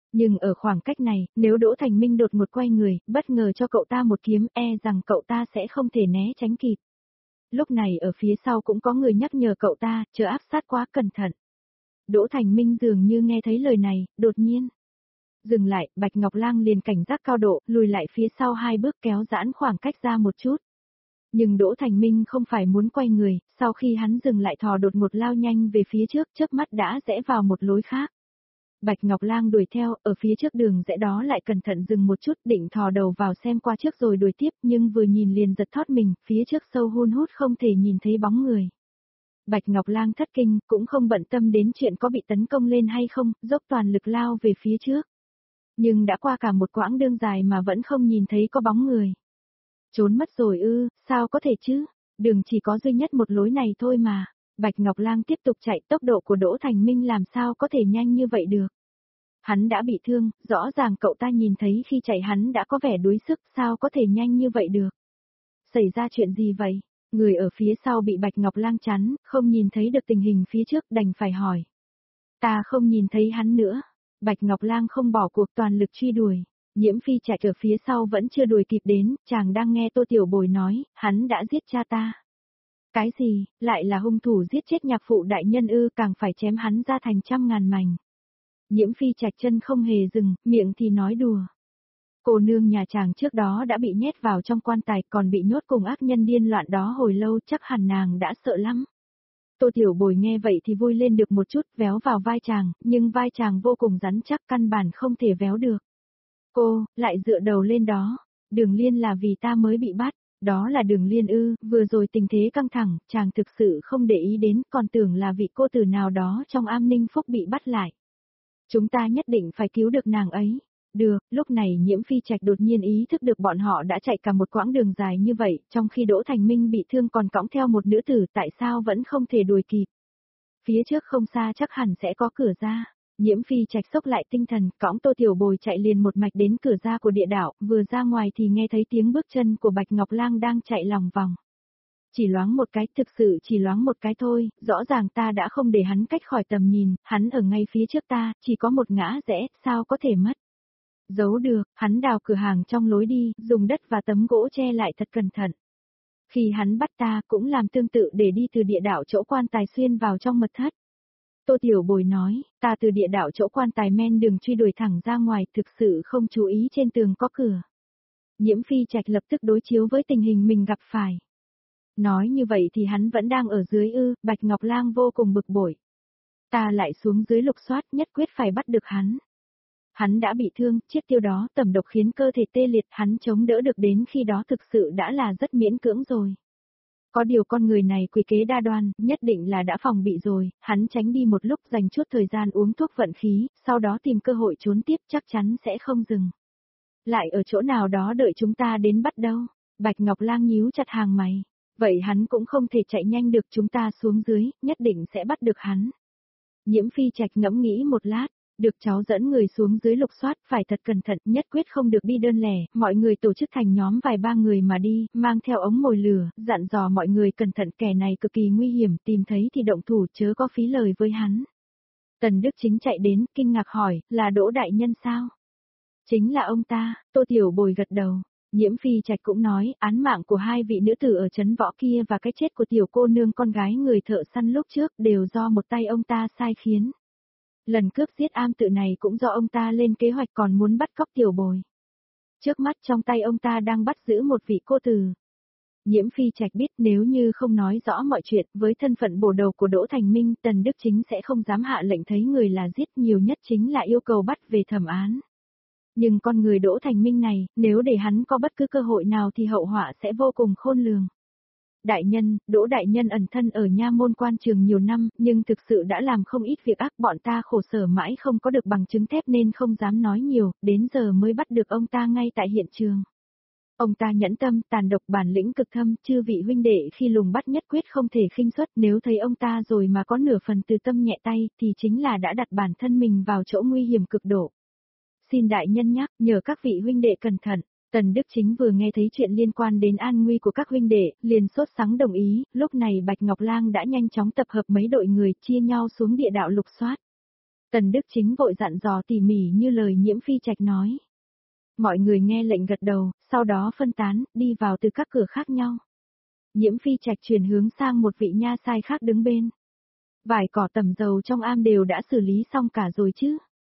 Nhưng ở khoảng cách này, nếu Đỗ Thành Minh đột ngột quay người, bất ngờ cho cậu ta một kiếm, e rằng cậu ta sẽ không thể né tránh kịp. Lúc này ở phía sau cũng có người nhắc nhở cậu ta, chớ áp sát quá cẩn thận. Đỗ Thành Minh dường như nghe thấy lời này, đột nhiên dừng lại, Bạch Ngọc Lang liền cảnh giác cao độ, lùi lại phía sau hai bước kéo giãn khoảng cách ra một chút. Nhưng Đỗ Thành Minh không phải muốn quay người, sau khi hắn dừng lại thò đột ngột lao nhanh về phía trước, chớp mắt đã rẽ vào một lối khác. Bạch Ngọc Lang đuổi theo, ở phía trước đường rẽ đó lại cẩn thận dừng một chút, định thò đầu vào xem qua trước rồi đuổi tiếp, nhưng vừa nhìn liền giật thót mình, phía trước sâu hun hút không thể nhìn thấy bóng người. Bạch Ngọc Lang thất kinh, cũng không bận tâm đến chuyện có bị tấn công lên hay không, dốc toàn lực lao về phía trước. Nhưng đã qua cả một quãng đường dài mà vẫn không nhìn thấy có bóng người. Trốn mất rồi ư, sao có thể chứ, đường chỉ có duy nhất một lối này thôi mà. Bạch Ngọc Lang tiếp tục chạy, tốc độ của Đỗ Thành Minh làm sao có thể nhanh như vậy được. Hắn đã bị thương, rõ ràng cậu ta nhìn thấy khi chạy hắn đã có vẻ đuối sức, sao có thể nhanh như vậy được. Xảy ra chuyện gì vậy? Người ở phía sau bị Bạch Ngọc Lang chắn, không nhìn thấy được tình hình phía trước, đành phải hỏi. Ta không nhìn thấy hắn nữa. Bạch Ngọc Lang không bỏ cuộc, toàn lực truy đuổi. Nhiễm Phi Trạch ở phía sau vẫn chưa đuổi kịp đến, chàng đang nghe Tô Tiểu Bồi nói, hắn đã giết cha ta. Cái gì, lại là hung thủ giết chết nhạc phụ đại nhân ư, càng phải chém hắn ra thành trăm ngàn mảnh. Nhiễm Phi Trạch chân không hề dừng, miệng thì nói đùa. Cô nương nhà chàng trước đó đã bị nhét vào trong quan tài, còn bị nhốt cùng ác nhân điên loạn đó hồi lâu, chắc hẳn nàng đã sợ lắm. Tô Tiểu Bồi nghe vậy thì vui lên được một chút, véo vào vai chàng, nhưng vai chàng vô cùng rắn chắc, căn bản không thể véo được. Cô, lại dựa đầu lên đó. Đường Liên là vì ta mới bị bắt. Đó là Đường Liên ư, vừa rồi tình thế căng thẳng, chàng thực sự không để ý đến, còn tưởng là vị cô tử nào đó trong Am Ninh Phúc bị bắt lại. Chúng ta nhất định phải cứu được nàng ấy. Được, lúc này Nhiễm Phi Trạch đột nhiên ý thức được bọn họ đã chạy cả một quãng đường dài như vậy, trong khi Đỗ Thành Minh bị thương còn cõng theo một nữ tử, tại sao vẫn không thể đuổi kịp. Phía trước không xa chắc hẳn sẽ có cửa ra. Nhiễm Phi Trạch sốc lại tinh thần, cõng Tô Tiểu Bồi chạy liền một mạch đến cửa ra của địa đạo, vừa ra ngoài thì nghe thấy tiếng bước chân của Bạch Ngọc Lang đang chạy lòng vòng. Chỉ loáng một cái, thực sự chỉ loáng một cái thôi, rõ ràng ta đã không để hắn cách khỏi tầm nhìn, hắn ở ngay phía trước ta, chỉ có một ngã rẽ, sao có thể mất. Giấu được, hắn đào cửa hàng trong lối đi, dùng đất và tấm gỗ che lại thật cẩn thận. Khi hắn bắt ta, cũng làm tương tự để đi từ địa đạo chỗ quan tài xuyên vào trong mật thất. Tô Tiểu Bồi nói, ta từ địa đạo chỗ quan tài men đường truy đuổi thẳng ra ngoài, thực sự không chú ý trên tường có cửa. Nhiễm Phi Trạch lập tức đối chiếu với tình hình mình gặp phải. Nói như vậy thì hắn vẫn đang ở dưới ư, Bạch Ngọc Lang vô cùng bực bội. Ta lại xuống dưới lục soát, nhất quyết phải bắt được hắn. Hắn đã bị thương, chiếc tiêu đó tẩm độc khiến cơ thể tê liệt, hắn chống đỡ được đến khi đó thực sự đã là rất miễn cưỡng rồi. Có điều con người này quỷ kế đa đoan, nhất định là đã phòng bị rồi, hắn tránh đi một lúc dành chút thời gian uống thuốc vận khí, sau đó tìm cơ hội trốn tiếp, chắc chắn sẽ không dừng. Lại ở chỗ nào đó đợi chúng ta đến bắt đâu. Bạch Ngọc Lang nhíu chặt hàng mày. Vậy hắn cũng không thể chạy nhanh được, chúng ta xuống dưới, nhất định sẽ bắt được hắn. Nhiễm Phi Trạch ngẫm nghĩ một lát. Được cháu dẫn người xuống dưới lục soát, phải thật cẩn thận, nhất quyết không được đi đơn lẻ, mọi người tổ chức thành nhóm vài ba người mà đi, mang theo ống mồi lửa, dặn dò mọi người cẩn thận, kẻ này cực kỳ nguy hiểm, tìm thấy thì động thủ, chớ có phí lời với hắn. Tần Đức Chính chạy đến, kinh ngạc hỏi, là Đỗ đại nhân sao? Chính là ông ta. Tô Tiểu Bồi gật đầu. Nhiễm Phi Trạch cũng nói, án mạng của hai vị nữ tử ở trấn võ kia và cái chết của tiểu cô nương con gái người thợ săn lúc trước đều do một tay ông ta sai khiến. Lần cướp giết am tự này cũng do ông ta lên kế hoạch, còn muốn bắt cóc Tiểu Bồi. Trước mắt trong tay ông ta đang bắt giữ một vị cô tử. Nhiễm Phi Trạch biết nếu như không nói rõ mọi chuyện, với thân phận bổ đầu của Đỗ Thành Minh, Tần Đức Chính sẽ không dám hạ lệnh thấy người là giết, nhiều nhất chính là yêu cầu bắt về thẩm án. Nhưng con người Đỗ Thành Minh này, nếu để hắn có bất cứ cơ hội nào thì hậu họa sẽ vô cùng khôn lường. Đại nhân, Đỗ đại nhân ẩn thân ở nha môn quan trường nhiều năm, nhưng thực sự đã làm không ít việc ác, bọn ta khổ sở mãi không có được bằng chứng thép nên không dám nói nhiều, đến giờ mới bắt được ông ta ngay tại hiện trường. Ông ta nhẫn tâm, tàn độc, bản lĩnh cực thâm, chư vị huynh đệ khi lùng bắt nhất quyết không thể khinh suất, nếu thấy ông ta rồi mà có nửa phần từ tâm nhẹ tay, thì chính là đã đặt bản thân mình vào chỗ nguy hiểm cực độ. Xin đại nhân nhắc, nhờ các vị huynh đệ cẩn thận. Tần Đức Chính vừa nghe thấy chuyện liên quan đến an nguy của các huynh đệ, liền sốt sắng đồng ý, lúc này Bạch Ngọc Lang đã nhanh chóng tập hợp mấy đội người chia nhau xuống địa đạo lục soát. Tần Đức Chính vội dặn dò tỉ mỉ như lời Nhiễm Phi Trạch nói. Mọi người nghe lệnh gật đầu, sau đó phân tán, đi vào từ các cửa khác nhau. Nhiễm Phi Trạch chuyển hướng sang một vị nha sai khác đứng bên. Vải cỏ tẩm dầu trong am đều đã xử lý xong cả rồi chứ?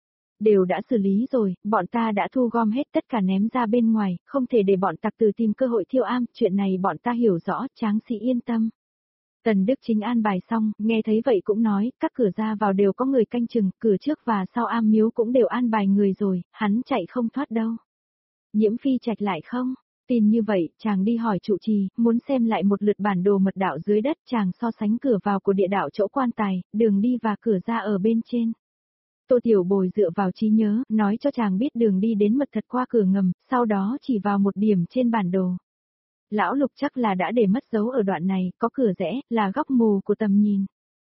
Đều đã xử lý rồi, bọn ta đã thu gom hết tất cả ném ra bên ngoài, không thể để bọn tặc tử tìm cơ hội thiêu am, chuyện này bọn ta hiểu rõ, tráng sĩ yên tâm. Tần Đức Chính an bài xong, nghe thấy vậy cũng nói, các cửa ra vào đều có người canh chừng, cửa trước và sau am miếu cũng đều an bài người rồi, hắn chạy không thoát đâu. Nhiễm Phi Trạch lại không? Tin như vậy, chàng đi hỏi trụ trì, muốn xem lại một lượt bản đồ mật đạo dưới đất, chàng so sánh cửa vào của địa đạo chỗ quan tài, đường đi và cửa ra ở bên trên. Tô Tiểu Bồi dựa vào trí nhớ, nói cho chàng biết đường đi đến mật thật qua cửa ngầm, sau đó chỉ vào một điểm trên bản đồ. Lão Lục chắc là đã để mất dấu ở đoạn này, có cửa rẽ, là góc mù của tầm nhìn.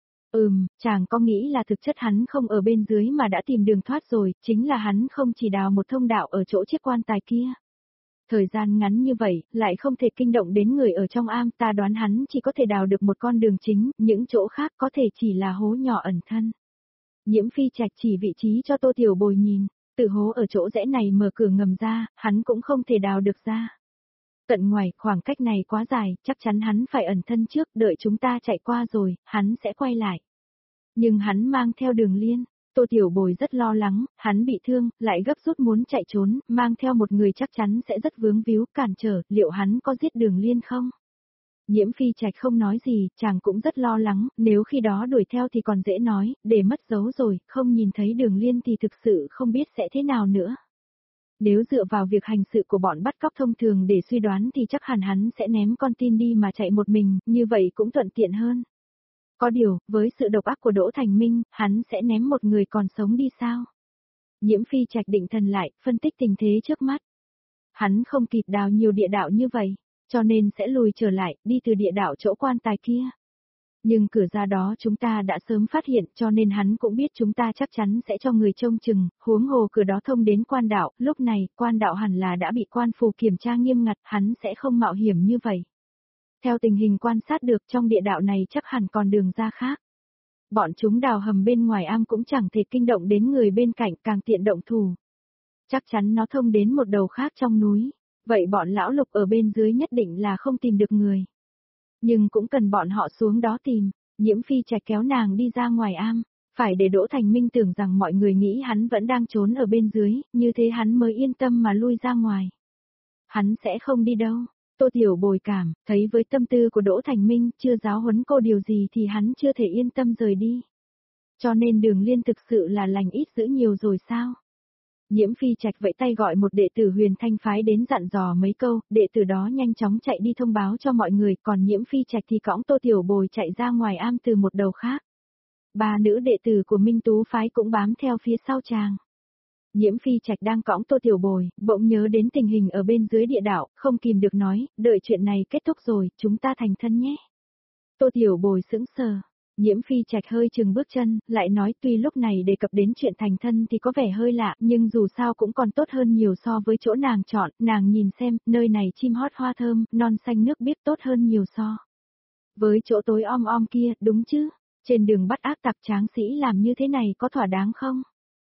Ừm, chàng có nghĩ là thực chất hắn không ở bên dưới mà đã tìm đường thoát rồi, chính là hắn không chỉ đào một thông đạo ở chỗ chiếc quan tài kia. Thời gian ngắn như vậy, lại không thể kinh động đến người ở trong am, ta đoán hắn chỉ có thể đào được một con đường chính, những chỗ khác có thể chỉ là hố nhỏ ẩn thân. Nhiễm Phi Trạch chỉ vị trí cho Tô Tiểu Bồi nhìn, từ hố ở chỗ rẽ này mở cửa ngầm ra, hắn cũng không thể đào được ra. Tận ngoài, khoảng cách này quá dài, chắc chắn hắn phải ẩn thân trước, đợi chúng ta chạy qua rồi, hắn sẽ quay lại. Nhưng hắn mang theo Đường Liên, Tô Tiểu Bồi rất lo lắng, hắn bị thương, lại gấp rút muốn chạy trốn, mang theo một người chắc chắn sẽ rất vướng víu, cản trở, liệu hắn có giết Đường Liên không? Nhiễm Phi Trạch không nói gì, chàng cũng rất lo lắng, nếu khi đó đuổi theo thì còn dễ nói, để mất dấu rồi, không nhìn thấy Đường Liên thì thực sự không biết sẽ thế nào nữa. Nếu dựa vào việc hành sự của bọn bắt cóc thông thường để suy đoán thì chắc hẳn hắn sẽ ném con tin đi mà chạy một mình, như vậy cũng thuận tiện hơn. Có điều, với sự độc ác của Đỗ Thành Minh, hắn sẽ ném một người còn sống đi sao? Nhiễm Phi Trạch định thần lại, phân tích tình thế trước mắt. Hắn không kịp đào nhiều địa đạo như vậy, cho nên sẽ lùi trở lại, đi từ địa đạo chỗ quan tài kia. Nhưng cửa ra đó chúng ta đã sớm phát hiện, cho nên hắn cũng biết chúng ta chắc chắn sẽ cho người trông chừng, huống hồ cửa đó thông đến quan đạo, lúc này, quan đạo hẳn là đã bị quan phù kiểm tra nghiêm ngặt, hắn sẽ không mạo hiểm như vậy. Theo tình hình quan sát được trong địa đạo này chắc hẳn còn đường ra khác. Bọn chúng đào hầm bên ngoài am cũng chẳng thể kinh động đến người bên cạnh, càng tiện động thủ. Chắc chắn nó thông đến một đầu khác trong núi, vậy bọn lão Lục ở bên dưới nhất định là không tìm được người. Nhưng cũng cần bọn họ xuống đó tìm. Nhiễm Phi Trạch kéo nàng đi ra ngoài am, phải để Đỗ Thành Minh tưởng rằng mọi người nghĩ hắn vẫn đang trốn ở bên dưới, như thế hắn mới yên tâm mà lui ra ngoài. Hắn sẽ không đi đâu. Tô Tiểu Bồi cảm, thấy với tâm tư của Đỗ Thành Minh, chưa giáo huấn cô điều gì thì hắn chưa thể yên tâm rời đi. Cho nên Đường Liên thực sự là lành ít dữ nhiều rồi sao? Nhiễm Phi Trạch vẫy tay gọi một đệ tử Huyền Thanh phái đến dặn dò mấy câu, đệ tử đó nhanh chóng chạy đi thông báo cho mọi người, còn Nhiễm Phi Trạch thì cõng Tô Tiểu Bồi chạy ra ngoài am từ một đầu khác. Ba nữ đệ tử của Minh Tú phái cũng bám theo phía sau chàng. Nhiễm Phi Trạch đang cõng Tô Tiểu Bồi, bỗng nhớ đến tình hình ở bên dưới địa đạo, không kìm được nói, đợi chuyện này kết thúc rồi, chúng ta thành thân nhé. Tô Tiểu Bồi sững sờ. Nhiễm Phi Trạch hơi chừng bước chân, lại nói tuy lúc này đề cập đến chuyện thành thân thì có vẻ hơi lạ, nhưng dù sao cũng còn tốt hơn nhiều so với chỗ nàng chọn, nàng nhìn xem, nơi này chim hót hoa thơm, non xanh nước biếc tốt hơn nhiều so. Với chỗ tối om om kia, đúng chứ, trên đường bắt ác tặc tráng sĩ làm như thế này có thỏa đáng không?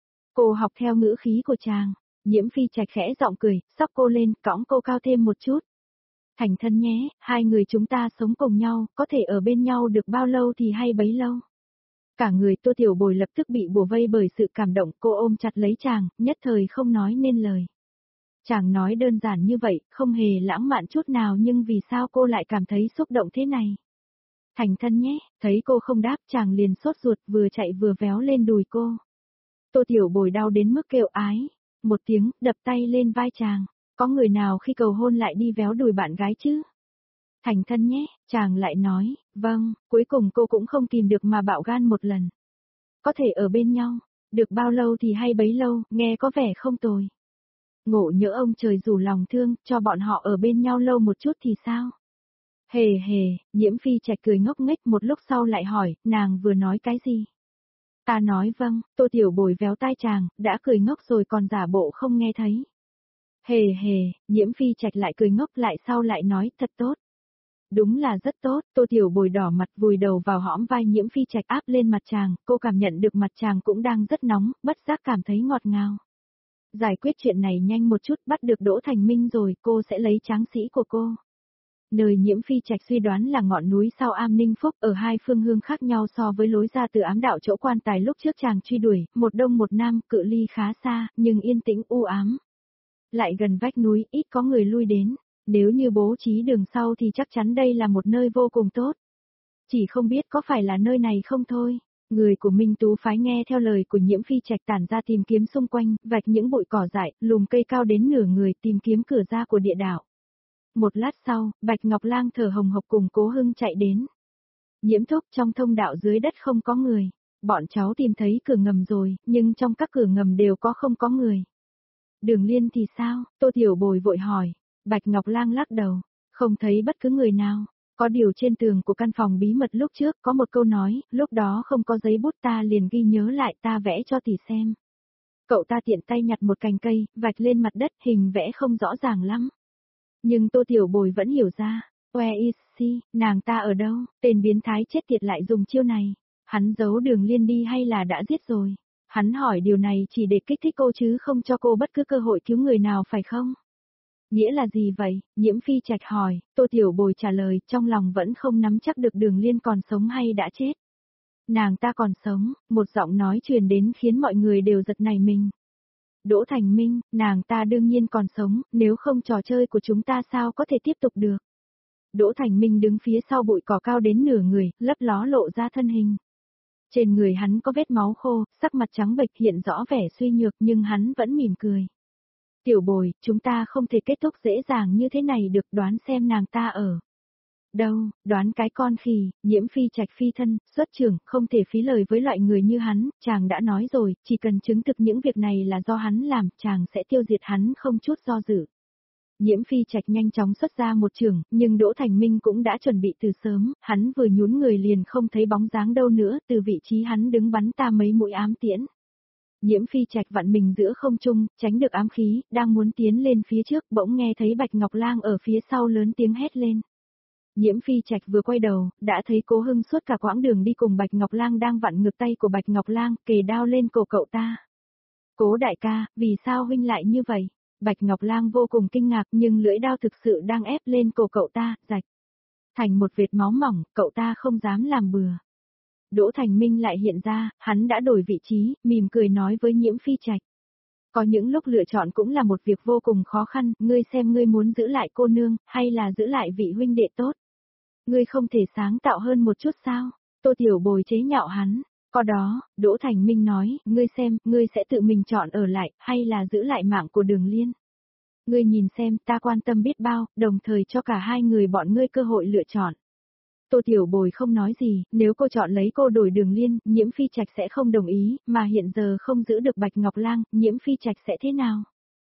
Cô học theo ngữ khí của chàng, Nhiễm Phi Trạch khẽ giọng cười, xóc cô lên, cõng cô cao thêm một chút. Thành thân nhé, hai người chúng ta sống cùng nhau, có thể ở bên nhau được bao lâu thì hay bấy lâu. Cả người Tô Tiểu Bồi lập tức bị bủa vây bởi sự cảm động, cô ôm chặt lấy chàng, nhất thời không nói nên lời. Chàng nói đơn giản như vậy, không hề lãng mạn chút nào nhưng vì sao cô lại cảm thấy xúc động thế này. Thành thân nhé, thấy cô không đáp chàng liền sốt ruột vừa chạy vừa véo lên đùi cô. Tô Tiểu Bồi đau đến mức kêu ái, một tiếng, đập tay lên vai chàng. Có người nào khi cầu hôn lại đi véo đùi bạn gái chứ? Thành thân nhé, chàng lại nói, vâng, cuối cùng cô cũng không tìm được mà bạo gan một lần. Có thể ở bên nhau, được bao lâu thì hay bấy lâu, nghe có vẻ không tồi. Ngộ nhỡ ông trời rủ lòng thương, cho bọn họ ở bên nhau lâu một chút thì sao? Hề hề, Nhiễm Phi Trạch cười ngốc nghếch một lúc sau lại hỏi, nàng vừa nói cái gì? Ta nói vâng, Tô Tiểu Bồi véo tai chàng, đã cười ngốc rồi còn giả bộ không nghe thấy. Hề hề, Nhiễm Phi Trạch lại cười ngốc lại sau lại nói, thật tốt. Đúng là rất tốt, Tô Tiểu Bồi đỏ mặt vùi đầu vào hõm vai Nhiễm Phi Trạch áp lên mặt chàng, cô cảm nhận được mặt chàng cũng đang rất nóng, bất giác cảm thấy ngọt ngào. Giải quyết chuyện này nhanh một chút, bắt được Đỗ Thành Minh rồi, cô sẽ lấy tráng sĩ của cô. Nơi Nhiễm Phi Trạch suy đoán là ngọn núi sau Am Ninh Phúc ở hai phương hướng khác nhau so với lối ra từ ám đạo chỗ quan tài lúc trước chàng truy đuổi, một đông một nam, cự ly khá xa, nhưng yên tĩnh u ám. Lại gần vách núi, ít có người lui đến. Nếu như bố trí đường sau thì chắc chắn đây là một nơi vô cùng tốt. Chỉ không biết có phải là nơi này không thôi. Người của Minh Tú phái nghe theo lời của Nhiễm Phi Trạch tản ra tìm kiếm xung quanh, vạch những bụi cỏ dại, lùm cây cao đến nửa người tìm kiếm cửa ra của địa đạo. Một lát sau, Bạch Ngọc Lang thở hồng hộc cùng Cố Hưng chạy đến. Nhiễm Thúc, trong thông đạo dưới đất không có người. Bọn cháu tìm thấy cửa ngầm rồi, nhưng trong các cửa ngầm đều có không có người. Đường Liên thì sao? Tô Tiểu Bồi vội hỏi. Bạch Ngọc Lang lắc đầu, không thấy bất cứ người nào. Có điều trên tường của căn phòng bí mật lúc trước có một câu nói, lúc đó không có giấy bút ta liền ghi nhớ lại, ta vẽ cho tỷ xem. Cậu ta tiện tay nhặt một cành cây, vạch lên mặt đất, hình vẽ không rõ ràng lắm. Nhưng Tô Tiểu Bồi vẫn hiểu ra. Where is she? Nàng ta ở đâu? Tên biến thái chết tiệt lại dùng chiêu này. Hắn giấu Đường Liên đi hay là đã giết rồi? Hắn hỏi điều này chỉ để kích thích cô chứ không cho cô bất cứ cơ hội cứu người nào phải không? Nghĩa là gì vậy? Nhiễm Phi Trạch hỏi, Tô Tiểu Bồi trả lời, trong lòng vẫn không nắm chắc được Đường Liên còn sống hay đã chết. Nàng ta còn sống, một giọng nói truyền đến khiến mọi người đều giật nảy mình. Đỗ Thành Minh, nàng ta đương nhiên còn sống, nếu không trò chơi của chúng ta sao có thể tiếp tục được. Đỗ Thành Minh đứng phía sau bụi cỏ cao đến nửa người, lấp ló lộ ra thân hình. Trên người hắn có vết máu khô, sắc mặt trắng bệch hiện rõ vẻ suy nhược nhưng hắn vẫn mỉm cười. Tiểu Bồi, chúng ta không thể kết thúc dễ dàng như thế này được, đoán xem nàng ta ở đâu, đoán cái con khỉ. Nhiễm Phi Trạch phi thân, xuất trưởng, không thể phí lời với loại người như hắn, chàng đã nói rồi, chỉ cần chứng thực những việc này là do hắn làm, chàng sẽ tiêu diệt hắn không chút do dự. Nhiễm Phi Trạch nhanh chóng xuất ra một trường, nhưng Đỗ Thành Minh cũng đã chuẩn bị từ sớm, hắn vừa nhún người liền không thấy bóng dáng đâu nữa, từ vị trí hắn đứng bắn ta mấy mũi ám tiễn. Nhiễm Phi Trạch vặn mình giữa không trung, tránh được ám khí, đang muốn tiến lên phía trước, bỗng nghe thấy Bạch Ngọc Lang ở phía sau lớn tiếng hét lên. Nhiễm Phi Trạch vừa quay đầu, đã thấy Cố Hưng suốt cả quãng đường đi cùng Bạch Ngọc Lang đang vặn ngược tay của Bạch Ngọc Lang, kề đao lên cổ cậu ta. Cố đại ca, vì sao huynh lại như vậy? Bạch Ngọc Lang vô cùng kinh ngạc nhưng lưỡi đao thực sự đang ép lên cổ cậu ta, rạch thành một vệt máu mỏng, cậu ta không dám làm bừa. Đỗ Thành Minh lại hiện ra, hắn đã đổi vị trí, mỉm cười nói với Nhiễm Phi Trạch. Có những lúc lựa chọn cũng là một việc vô cùng khó khăn, ngươi xem ngươi muốn giữ lại cô nương, hay là giữ lại vị huynh đệ tốt. Ngươi không thể sáng tạo hơn một chút sao? Tô Tiểu Bồi chế nhạo hắn. Có đó, Đỗ Thành Minh nói, ngươi xem, ngươi sẽ tự mình chọn ở lại, hay là giữ lại mạng của Đường Liên. Ngươi nhìn xem, ta quan tâm biết bao, đồng thời cho cả hai người bọn ngươi cơ hội lựa chọn. Tô Tiểu Bồi không nói gì, nếu cô chọn lấy cô đổi Đường Liên, Nhiễm Phi Trạch sẽ không đồng ý, mà hiện giờ không giữ được Bạch Ngọc Lang, Nhiễm Phi Trạch sẽ thế nào?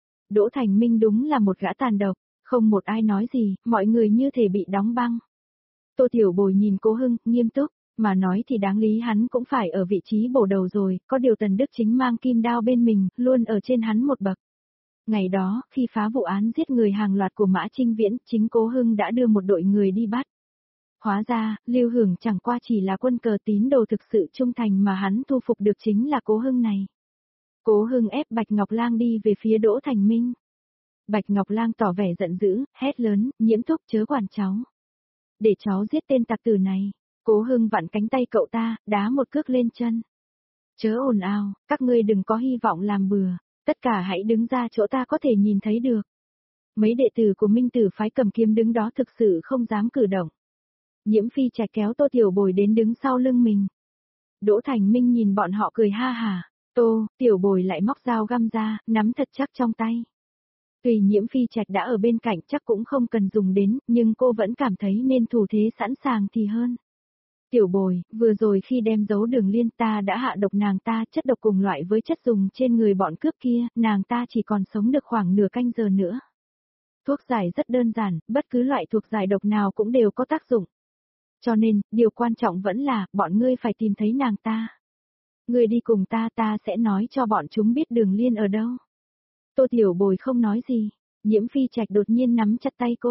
Đỗ Thành Minh đúng là một gã tàn độc, không một ai nói gì, mọi người như thể bị đóng băng. Tô Tiểu Bồi nhìn Cố Hưng, nghiêm túc, mà nói thì đáng lý hắn cũng phải ở vị trí bổ đầu rồi, có điều Tần Đức Chính mang kim đao bên mình, luôn ở trên hắn một bậc. Ngày đó, khi phá vụ án giết người hàng loạt của Mã Trinh Viễn, chính Cố Hưng đã đưa một đội người đi bắt. Hóa ra, Lưu Hưởng chẳng qua chỉ là quân cờ tín đồ thực sự trung thành mà hắn thu phục được chính là Cố Hưng này. Cố Hưng ép Bạch Ngọc Lang đi về phía Đỗ Thành Minh. Bạch Ngọc Lang tỏ vẻ giận dữ, hét lớn, Nhiễm Thúc chớ quản cháu. Để cháu giết tên tặc tử này. Cố Hưng vặn cánh tay cậu ta, đá một cước lên chân. Chớ ồn ào, các ngươi đừng có hy vọng làm bừa, tất cả hãy đứng ra chỗ ta có thể nhìn thấy được. Mấy đệ tử của Minh Tử phái cầm kiếm đứng đó thực sự không dám cử động. Nhiễm Phi Trạch kéo Tô Tiểu Bồi đến đứng sau lưng mình. Đỗ Thành Minh nhìn bọn họ cười ha hả, Tô, Tiểu Bồi lại móc dao găm ra, nắm thật chắc trong tay. Tuy Nhiễm Phi Trạch đã ở bên cạnh chắc cũng không cần dùng đến, nhưng cô vẫn cảm thấy nên thủ thế sẵn sàng thì hơn. Tiểu Bồi, vừa rồi khi đem giấu Đường Liên ta đã hạ độc nàng ta, chất độc cùng loại với chất dùng trên người bọn cướp kia, nàng ta chỉ còn sống được khoảng nửa canh giờ nữa. Thuốc giải rất đơn giản, bất cứ loại thuốc giải độc nào cũng đều có tác dụng. Cho nên, điều quan trọng vẫn là, bọn ngươi phải tìm thấy nàng ta. Ngươi đi cùng ta, ta sẽ nói cho bọn chúng biết Đường Liên ở đâu. Tô Tiểu Bồi không nói gì, Nhiễm Phi Trạch đột nhiên nắm chặt tay cô.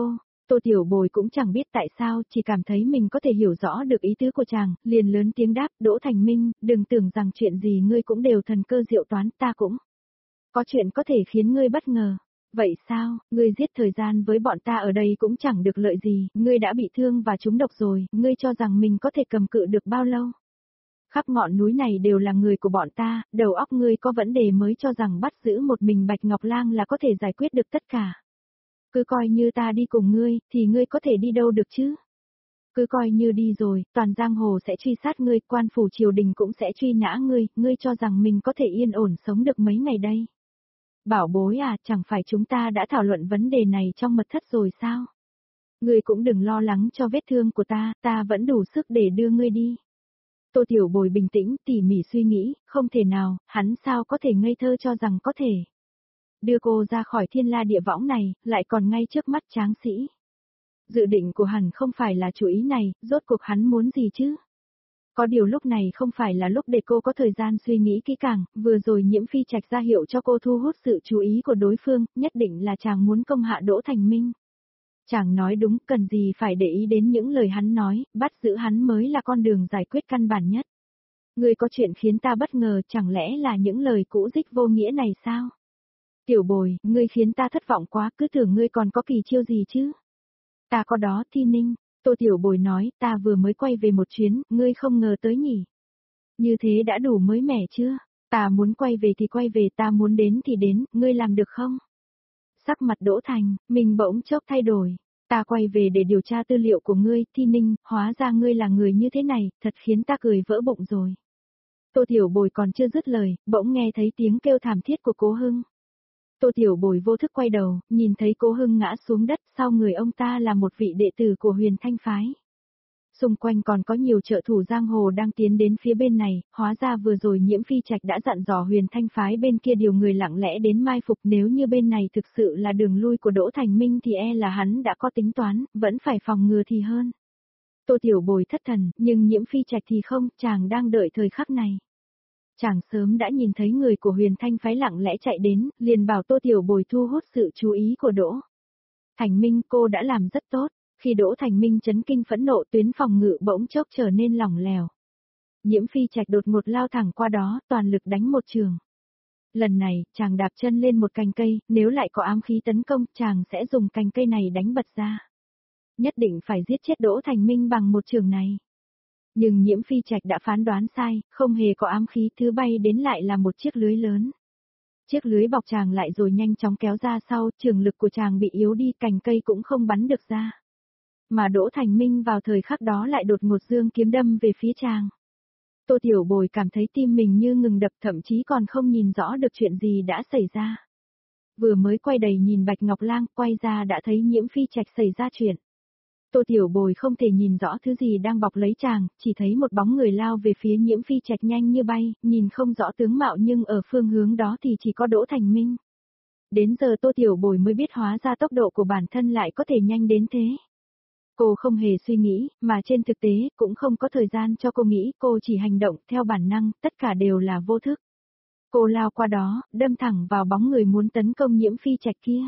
Tô Tiểu Bồi cũng chẳng biết tại sao, chỉ cảm thấy mình có thể hiểu rõ được ý tứ của chàng, liền lớn tiếng đáp, Đỗ Thành Minh, đừng tưởng rằng chuyện gì ngươi cũng đều thần cơ diệu toán, ta cũng có chuyện có thể khiến ngươi bất ngờ. Vậy sao, ngươi giết thời gian với bọn ta ở đây cũng chẳng được lợi gì, ngươi đã bị thương và trúng độc rồi, ngươi cho rằng mình có thể cầm cự được bao lâu? Khắp ngọn núi này đều là người của bọn ta, đầu óc ngươi có vấn đề mới cho rằng bắt giữ một mình Bạch Ngọc Lang là có thể giải quyết được tất cả. Cứ coi như ta đi cùng ngươi, thì ngươi có thể đi đâu được chứ? Cứ coi như đi rồi, toàn giang hồ sẽ truy sát ngươi, quan phủ triều đình cũng sẽ truy nã ngươi, ngươi cho rằng mình có thể yên ổn sống được mấy ngày đây. Bảo bối à, chẳng phải chúng ta đã thảo luận vấn đề này trong mật thất rồi sao? Ngươi cũng đừng lo lắng cho vết thương của ta, ta vẫn đủ sức để đưa ngươi đi. Tô Tiểu Bồi bình tĩnh, tỉ mỉ suy nghĩ, không thể nào, hắn sao có thể ngây thơ cho rằng có thể đưa cô ra khỏi thiên la địa võng này, lại còn ngay trước mắt tráng sĩ. Dự định của hắn không phải là chủ ý này, rốt cuộc hắn muốn gì chứ? Có điều lúc này không phải là lúc để cô có thời gian suy nghĩ kỹ càng, vừa rồi Nhiễm Phi Trạch ra hiệu cho cô thu hút sự chú ý của đối phương, nhất định là chàng muốn công hạ Đỗ Thành Minh. Chàng nói đúng, cần gì phải để ý đến những lời hắn nói, bắt giữ hắn mới là con đường giải quyết căn bản nhất. Ngươi có chuyện khiến ta bất ngờ, chẳng lẽ là những lời cũ dích vô nghĩa này sao? Tiểu Bồi, ngươi khiến ta thất vọng quá, cứ tưởng ngươi còn có kỳ chiêu gì chứ? Ta có đó, Thi Ninh. Tô Tiểu Bồi nói, ta vừa mới quay về một chuyến, ngươi không ngờ tới nhỉ? Như thế đã đủ mới mẻ chưa? Ta muốn quay về thì quay về, ta muốn đến thì đến, ngươi làm được không? Sắc mặt Đỗ Thành, mình bỗng chốc thay đổi. Ta quay về để điều tra tư liệu của ngươi, Thi Ninh, hóa ra ngươi là người như thế này, thật khiến ta cười vỡ bụng rồi. Tô Tiểu Bồi còn chưa dứt lời, bỗng nghe thấy tiếng kêu thảm thiết của Cố Hưng. Tô Tiểu Bồi vô thức quay đầu, nhìn thấy Cố Hưng ngã xuống đất, sau người ông ta là một vị đệ tử của Huyền Thanh Phái. Xung quanh còn có nhiều trợ thủ giang hồ đang tiến đến phía bên này, hóa ra vừa rồi Nhiễm Phi Trạch đã dặn dò Huyền Thanh Phái bên kia điều người lặng lẽ đến mai phục, nếu như bên này thực sự là đường lui của Đỗ Thành Minh thì e là hắn đã có tính toán, vẫn phải phòng ngừa thì hơn. Tô Tiểu Bồi thất thần, nhưng Nhiễm Phi Trạch thì không, chàng đang đợi thời khắc này. Chàng sớm đã nhìn thấy người của Huyền Thanh Phái lặng lẽ chạy đến, liền bảo Tô Tiểu Bồi thu hút sự chú ý của Đỗ Thành Minh, cô đã làm rất tốt. Khi Đỗ Thành Minh chấn kinh phẫn nộ, tuyến phòng ngự bỗng chốc trở nên lỏng lẻo. Nhiễm Phi Trạch đột ngột lao thẳng qua đó, toàn lực đánh một trường. Lần này, chàng đạp chân lên một cành cây, nếu lại có ám khí tấn công, chàng sẽ dùng cành cây này đánh bật ra. Nhất định phải giết chết Đỗ Thành Minh bằng một trường này. Nhưng Nhiễm Phi Trạch đã phán đoán sai, không hề có ám khí, thứ bay đến lại là một chiếc lưới lớn. Chiếc lưới bọc chàng lại rồi nhanh chóng kéo ra sau, trường lực của chàng bị yếu đi, cành cây cũng không bắn được ra. Mà Đỗ Thành Minh vào thời khắc đó lại đột ngột dương kiếm đâm về phía chàng. Tô Tiểu Bồi cảm thấy tim mình như ngừng đập, thậm chí còn không nhìn rõ được chuyện gì đã xảy ra. Vừa mới quay đầy nhìn Bạch Ngọc Lang, quay ra đã thấy Nhiễm Phi Trạch xảy ra chuyện. Tô Tiểu Bồi không thể nhìn rõ thứ gì đang bọc lấy chàng, chỉ thấy một bóng người lao về phía Nhiễm Phi Trạch nhanh như bay, nhìn không rõ tướng mạo nhưng ở phương hướng đó thì chỉ có Đỗ Thành Minh. Đến giờ Tô Tiểu Bồi mới biết hóa ra tốc độ của bản thân lại có thể nhanh đến thế. Cô không hề suy nghĩ, mà trên thực tế, cũng không có thời gian cho cô nghĩ, cô chỉ hành động theo bản năng, tất cả đều là vô thức. Cô lao qua đó, đâm thẳng vào bóng người muốn tấn công Nhiễm Phi Trạch kia.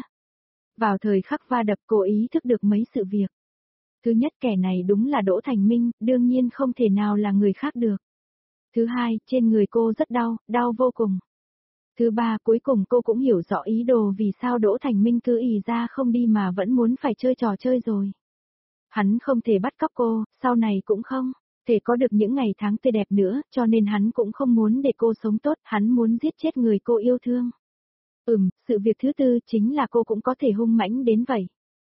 Vào thời khắc va đập cô ý thức được mấy sự việc. Thứ nhất, kẻ này đúng là Đỗ Thành Minh, đương nhiên không thể nào là người khác được. Thứ hai, trên người cô rất đau, đau vô cùng. Thứ ba, cuối cùng cô cũng hiểu rõ ý đồ vì sao Đỗ Thành Minh cứ ì ra không đi mà vẫn muốn phải chơi trò chơi rồi. Hắn không thể bắt cóc cô, sau này cũng không thể có được những ngày tháng tươi đẹp nữa, cho nên hắn cũng không muốn để cô sống tốt, hắn muốn giết chết người cô yêu thương. Ừm, sự việc thứ tư chính là cô cũng có thể hung mãnh đến vậy.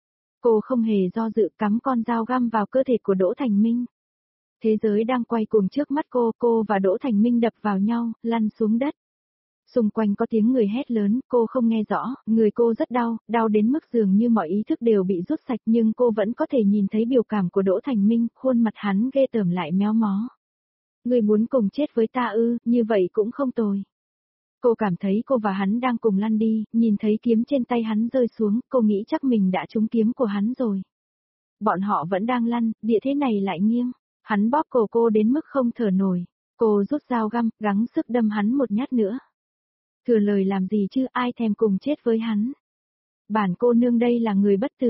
Cô không hề do dự cắm con dao găm vào cơ thể của Đỗ Thành Minh. Thế giới đang quay cuồng trước mắt cô, cô và Đỗ Thành Minh đập vào nhau, lăn xuống đất. Xung quanh có tiếng người hét lớn, cô không nghe rõ, người cô rất đau, đau đến mức dường như mọi ý thức đều bị rút sạch nhưng cô vẫn có thể nhìn thấy biểu cảm của Đỗ Thành Minh, khuôn mặt hắn ghê tởm lại méo mó. Người muốn cùng chết với ta ư, như vậy cũng không tồi. Cô cảm thấy cô và hắn đang cùng lăn đi, nhìn thấy kiếm trên tay hắn rơi xuống, cô nghĩ chắc mình đã trúng kiếm của hắn rồi. Bọn họ vẫn đang lăn, địa thế này lại nghiêng, hắn bóp cổ cô đến mức không thở nổi. Cô rút dao găm, gắng sức đâm hắn một nhát nữa. Thừa lời làm gì chứ, ai thèm cùng chết với hắn. Bản cô nương đây là người bất tử,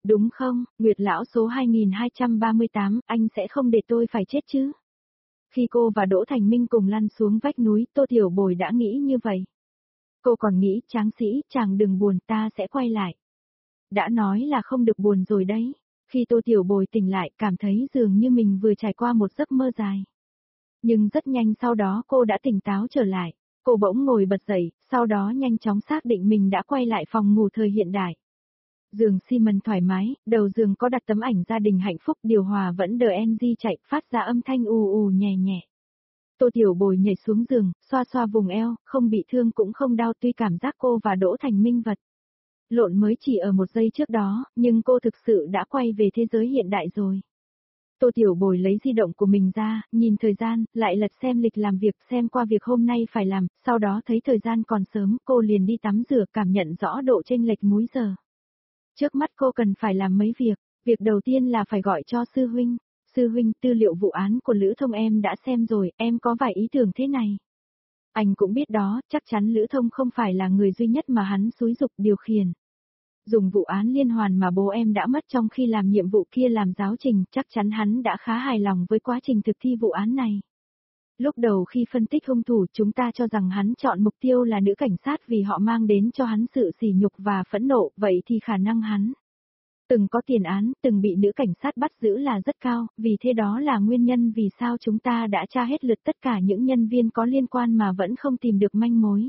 Đúng không, Nguyệt lão số hai nghìn hai trăm ba mươi tám, anh sẽ không để tôi phải chết chứ? Khi cô và Đỗ Thành Minh cùng lăn xuống vách núi, Tô Tiểu Bồi đã nghĩ như vậy. Cô còn nghĩ, Tráng Sĩ, chàng đừng buồn, ta sẽ quay lại. Đã nói là không được buồn rồi đấy. Khi Tô Tiểu Bồi tỉnh lại, cảm thấy dường như mình vừa trải qua một giấc mơ dài. Nhưng rất nhanh sau đó cô đã tỉnh táo trở lại. Cô bỗng ngồi bật dậy, sau đó nhanh chóng xác định mình đã quay lại phòng ngủ thời hiện đại. Giường xi măng thoải mái, đầu giường có đặt tấm ảnh gia đình hạnh phúc, điều hòa vẫn đờ en gi chạy, phát ra âm thanh ù ù nhẹ nhẹ. Tô Tiểu Bồi nhảy xuống giường, xoa xoa vùng eo, không bị thương cũng không đau, tuy cảm giác cô và Đỗ Thành Minh vật lộn mới chỉ ở một giây trước đó, nhưng cô thực sự đã quay về thế giới hiện đại rồi. Tô Tiểu Bồi lấy di động của mình ra, nhìn thời gian, lại lật xem lịch làm việc, xem qua việc hôm nay phải làm, sau đó thấy thời gian còn sớm, cô liền đi tắm rửa, cảm nhận rõ độ chênh lệch múi giờ. Trước mắt cô cần phải làm mấy việc, việc đầu tiên là phải gọi cho sư huynh. Sư huynh, tư liệu vụ án của Lữ Thông em đã xem rồi, em có vài ý tưởng thế này. Anh cũng biết đó, chắc chắn Lữ Thông không phải là người duy nhất mà hắn xúi dục điều khiển. Dùng vụ án liên hoàn mà bố em đã mất trong khi làm nhiệm vụ kia làm giáo trình, chắc chắn hắn đã khá hài lòng với quá trình thực thi vụ án này. Lúc đầu khi phân tích hung thủ, chúng ta cho rằng hắn chọn mục tiêu là nữ cảnh sát vì họ mang đến cho hắn sự sỉ nhục và phẫn nộ, vậy thì khả năng hắn từng có tiền án, từng bị nữ cảnh sát bắt giữ là rất cao, vì thế đó là nguyên nhân vì sao chúng ta đã tra hết lượt tất cả những nhân viên có liên quan mà vẫn không tìm được manh mối.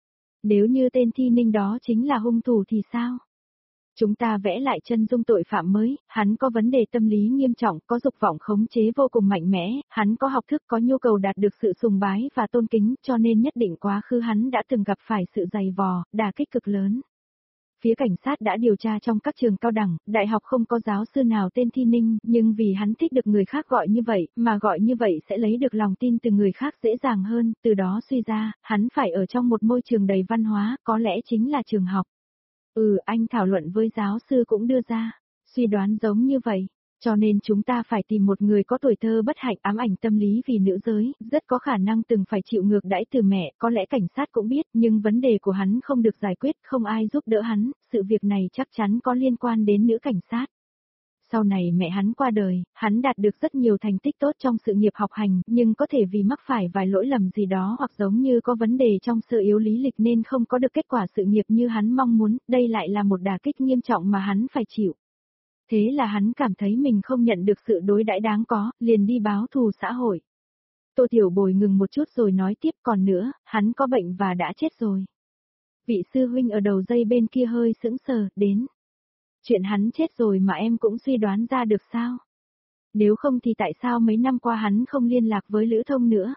Nếu như tên Thi Ninh đó chính là hung thủ thì sao? Chúng ta vẽ lại chân dung tội phạm mới, hắn có vấn đề tâm lý nghiêm trọng, có dục vọng khống chế vô cùng mạnh mẽ, hắn có học thức, có nhu cầu đạt được sự sùng bái và tôn kính, cho nên nhất định quá khứ hắn đã từng gặp phải sự dày vò, đả kích cực lớn. Phía cảnh sát đã điều tra trong các trường cao đẳng, đại học không có giáo sư nào tên Thi Ninh, nhưng vì hắn thích được người khác gọi như vậy, mà gọi như vậy sẽ lấy được lòng tin từ người khác dễ dàng hơn, từ đó suy ra, hắn phải ở trong một môi trường đầy văn hóa, có lẽ chính là trường học. Ừ, anh thảo luận với giáo sư cũng đưa ra suy đoán giống như vậy, cho nên chúng ta phải tìm một người có tuổi thơ bất hạnh, ám ảnh tâm lý vì nữ giới, rất có khả năng từng phải chịu ngược đãi từ mẹ, có lẽ cảnh sát cũng biết, nhưng vấn đề của hắn không được giải quyết, không ai giúp đỡ hắn, sự việc này chắc chắn có liên quan đến nữ cảnh sát. Sau này mẹ hắn qua đời, hắn đạt được rất nhiều thành tích tốt trong sự nghiệp học hành, nhưng có thể vì mắc phải vài lỗi lầm gì đó hoặc giống như có vấn đề trong sơ yếu lý lịch nên không có được kết quả sự nghiệp như hắn mong muốn, đây lại là một đả kích nghiêm trọng mà hắn phải chịu. Thế là hắn cảm thấy mình không nhận được sự đối đãi đáng có, liền đi báo thù xã hội. Tô Tiểu Bồi ngừng một chút rồi nói tiếp, còn nữa, hắn có bệnh và đã chết rồi. Vị sư huynh ở đầu dây bên kia hơi sững sờ, đến. Chuyện hắn chết rồi mà em cũng suy đoán ra được sao? Nếu không thì tại sao mấy năm qua hắn không liên lạc với Lữ Thông nữa?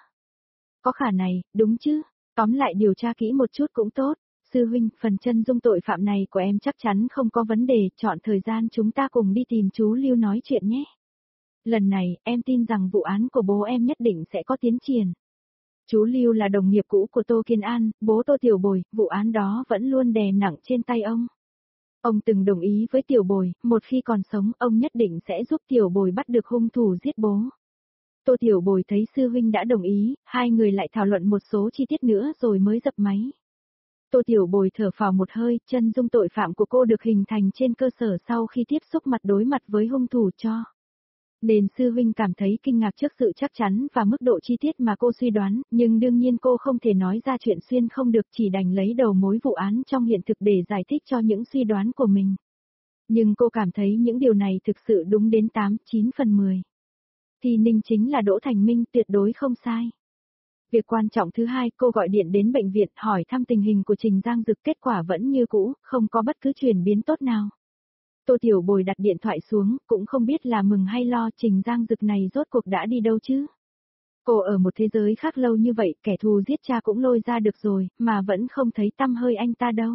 Có khả này, đúng chứ? Tóm lại điều tra kỹ một chút cũng tốt. Sư huynh, phần chân dung tội phạm này của em chắc chắn không có vấn đề, chọn thời gian chúng ta cùng đi tìm chú Lưu nói chuyện nhé. Lần này, em tin rằng vụ án của bố em nhất định sẽ có tiến triển. Chú Lưu là đồng nghiệp cũ của Tô Kiên An, bố Tô Tiểu Bồi, vụ án đó vẫn luôn đè nặng trên tay ông. Ông từng đồng ý với Tiểu Bồi, một khi còn sống, ông nhất định sẽ giúp Tiểu Bồi bắt được hung thủ giết bố. Tô Tiểu Bồi thấy sư huynh đã đồng ý, hai người lại thảo luận một số chi tiết nữa rồi mới dập máy. Tô Tiểu Bồi thở phào một hơi, chân dung tội phạm của cô được hình thành trên cơ sở sau khi tiếp xúc mặt đối mặt với hung thủ cho. Nên sư huynh cảm thấy kinh ngạc trước sự chắc chắn và mức độ chi tiết mà cô suy đoán, nhưng đương nhiên cô không thể nói ra chuyện xuyên không được, chỉ đành lấy đầu mối vụ án trong hiện thực để giải thích cho những suy đoán của mình. Nhưng cô cảm thấy những điều này thực sự đúng đến tám, chín phần mười. Thì Ninh chính là Đỗ Thành Minh, tuyệt đối không sai. Việc quan trọng thứ hai, cô gọi điện đến bệnh viện hỏi thăm tình hình của Trình Giang Dực, kết quả vẫn như cũ, không có bất cứ chuyển biến tốt nào. Tô Tiểu Bồi đặt điện thoại xuống, cũng không biết là mừng hay lo, Trình Giang Dực này rốt cuộc đã đi đâu chứ. Cô ở một thế giới khác lâu như vậy, kẻ thù giết cha cũng lôi ra được rồi, mà vẫn không thấy tăm hơi anh ta đâu.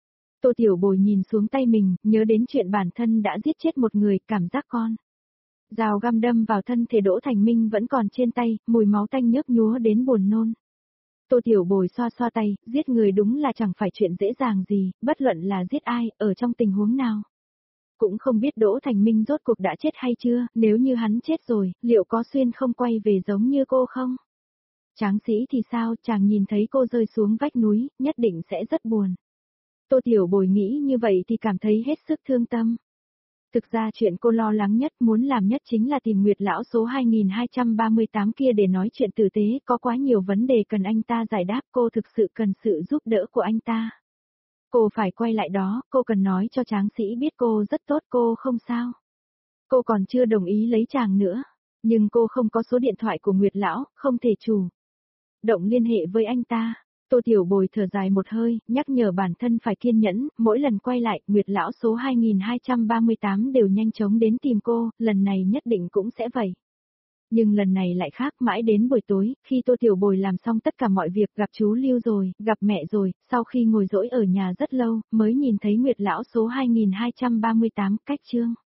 Tô Tiểu Bồi nhìn xuống tay mình, nhớ đến chuyện bản thân đã giết chết một người, cảm giác con dao găm đâm vào thân thể Đỗ Thành Minh vẫn còn trên tay, mùi máu tanh nhớp nhúa đến buồn nôn. Tô Tiểu Bồi xoa xoa tay, giết người đúng là chẳng phải chuyện dễ dàng gì, bất luận là giết ai, ở trong tình huống nào. Cũng không biết Đỗ Thành Minh rốt cuộc đã chết hay chưa, nếu như hắn chết rồi, liệu có xuyên không quay về giống như cô không? Tráng Sĩ thì sao, chàng nhìn thấy cô rơi xuống vách núi, nhất định sẽ rất buồn. Tô Tiểu Bồi nghĩ như vậy thì cảm thấy hết sức thương tâm. Thực ra chuyện cô lo lắng nhất, muốn làm nhất chính là tìm Nguyệt lão số hai nghìn hai trăm ba mươi tám kia để nói chuyện tử tế, có quá nhiều vấn đề cần anh ta giải đáp, cô thực sự cần sự giúp đỡ của anh ta. Cô phải quay lại đó, cô cần nói cho tráng sĩ biết cô rất tốt, cô không sao. Cô còn chưa đồng ý lấy chàng nữa, nhưng cô không có số điện thoại của Nguyệt lão, không thể chủ động liên hệ với anh ta. Tô Tiểu Bồi thở dài một hơi, nhắc nhở bản thân phải kiên nhẫn, mỗi lần quay lại, Nguyệt lão số hai nghìn hai trăm ba mươi tám đều nhanh chóng đến tìm cô, lần này nhất định cũng sẽ vậy. Nhưng lần này lại khác, mãi đến buổi tối, khi Tô Tiểu Bồi làm xong tất cả mọi việc, gặp chú Lưu rồi, gặp mẹ rồi, sau khi ngồi dỗi ở nhà rất lâu, mới nhìn thấy Nguyệt lão số hai nghìn hai trăm ba mươi tám, cách chương.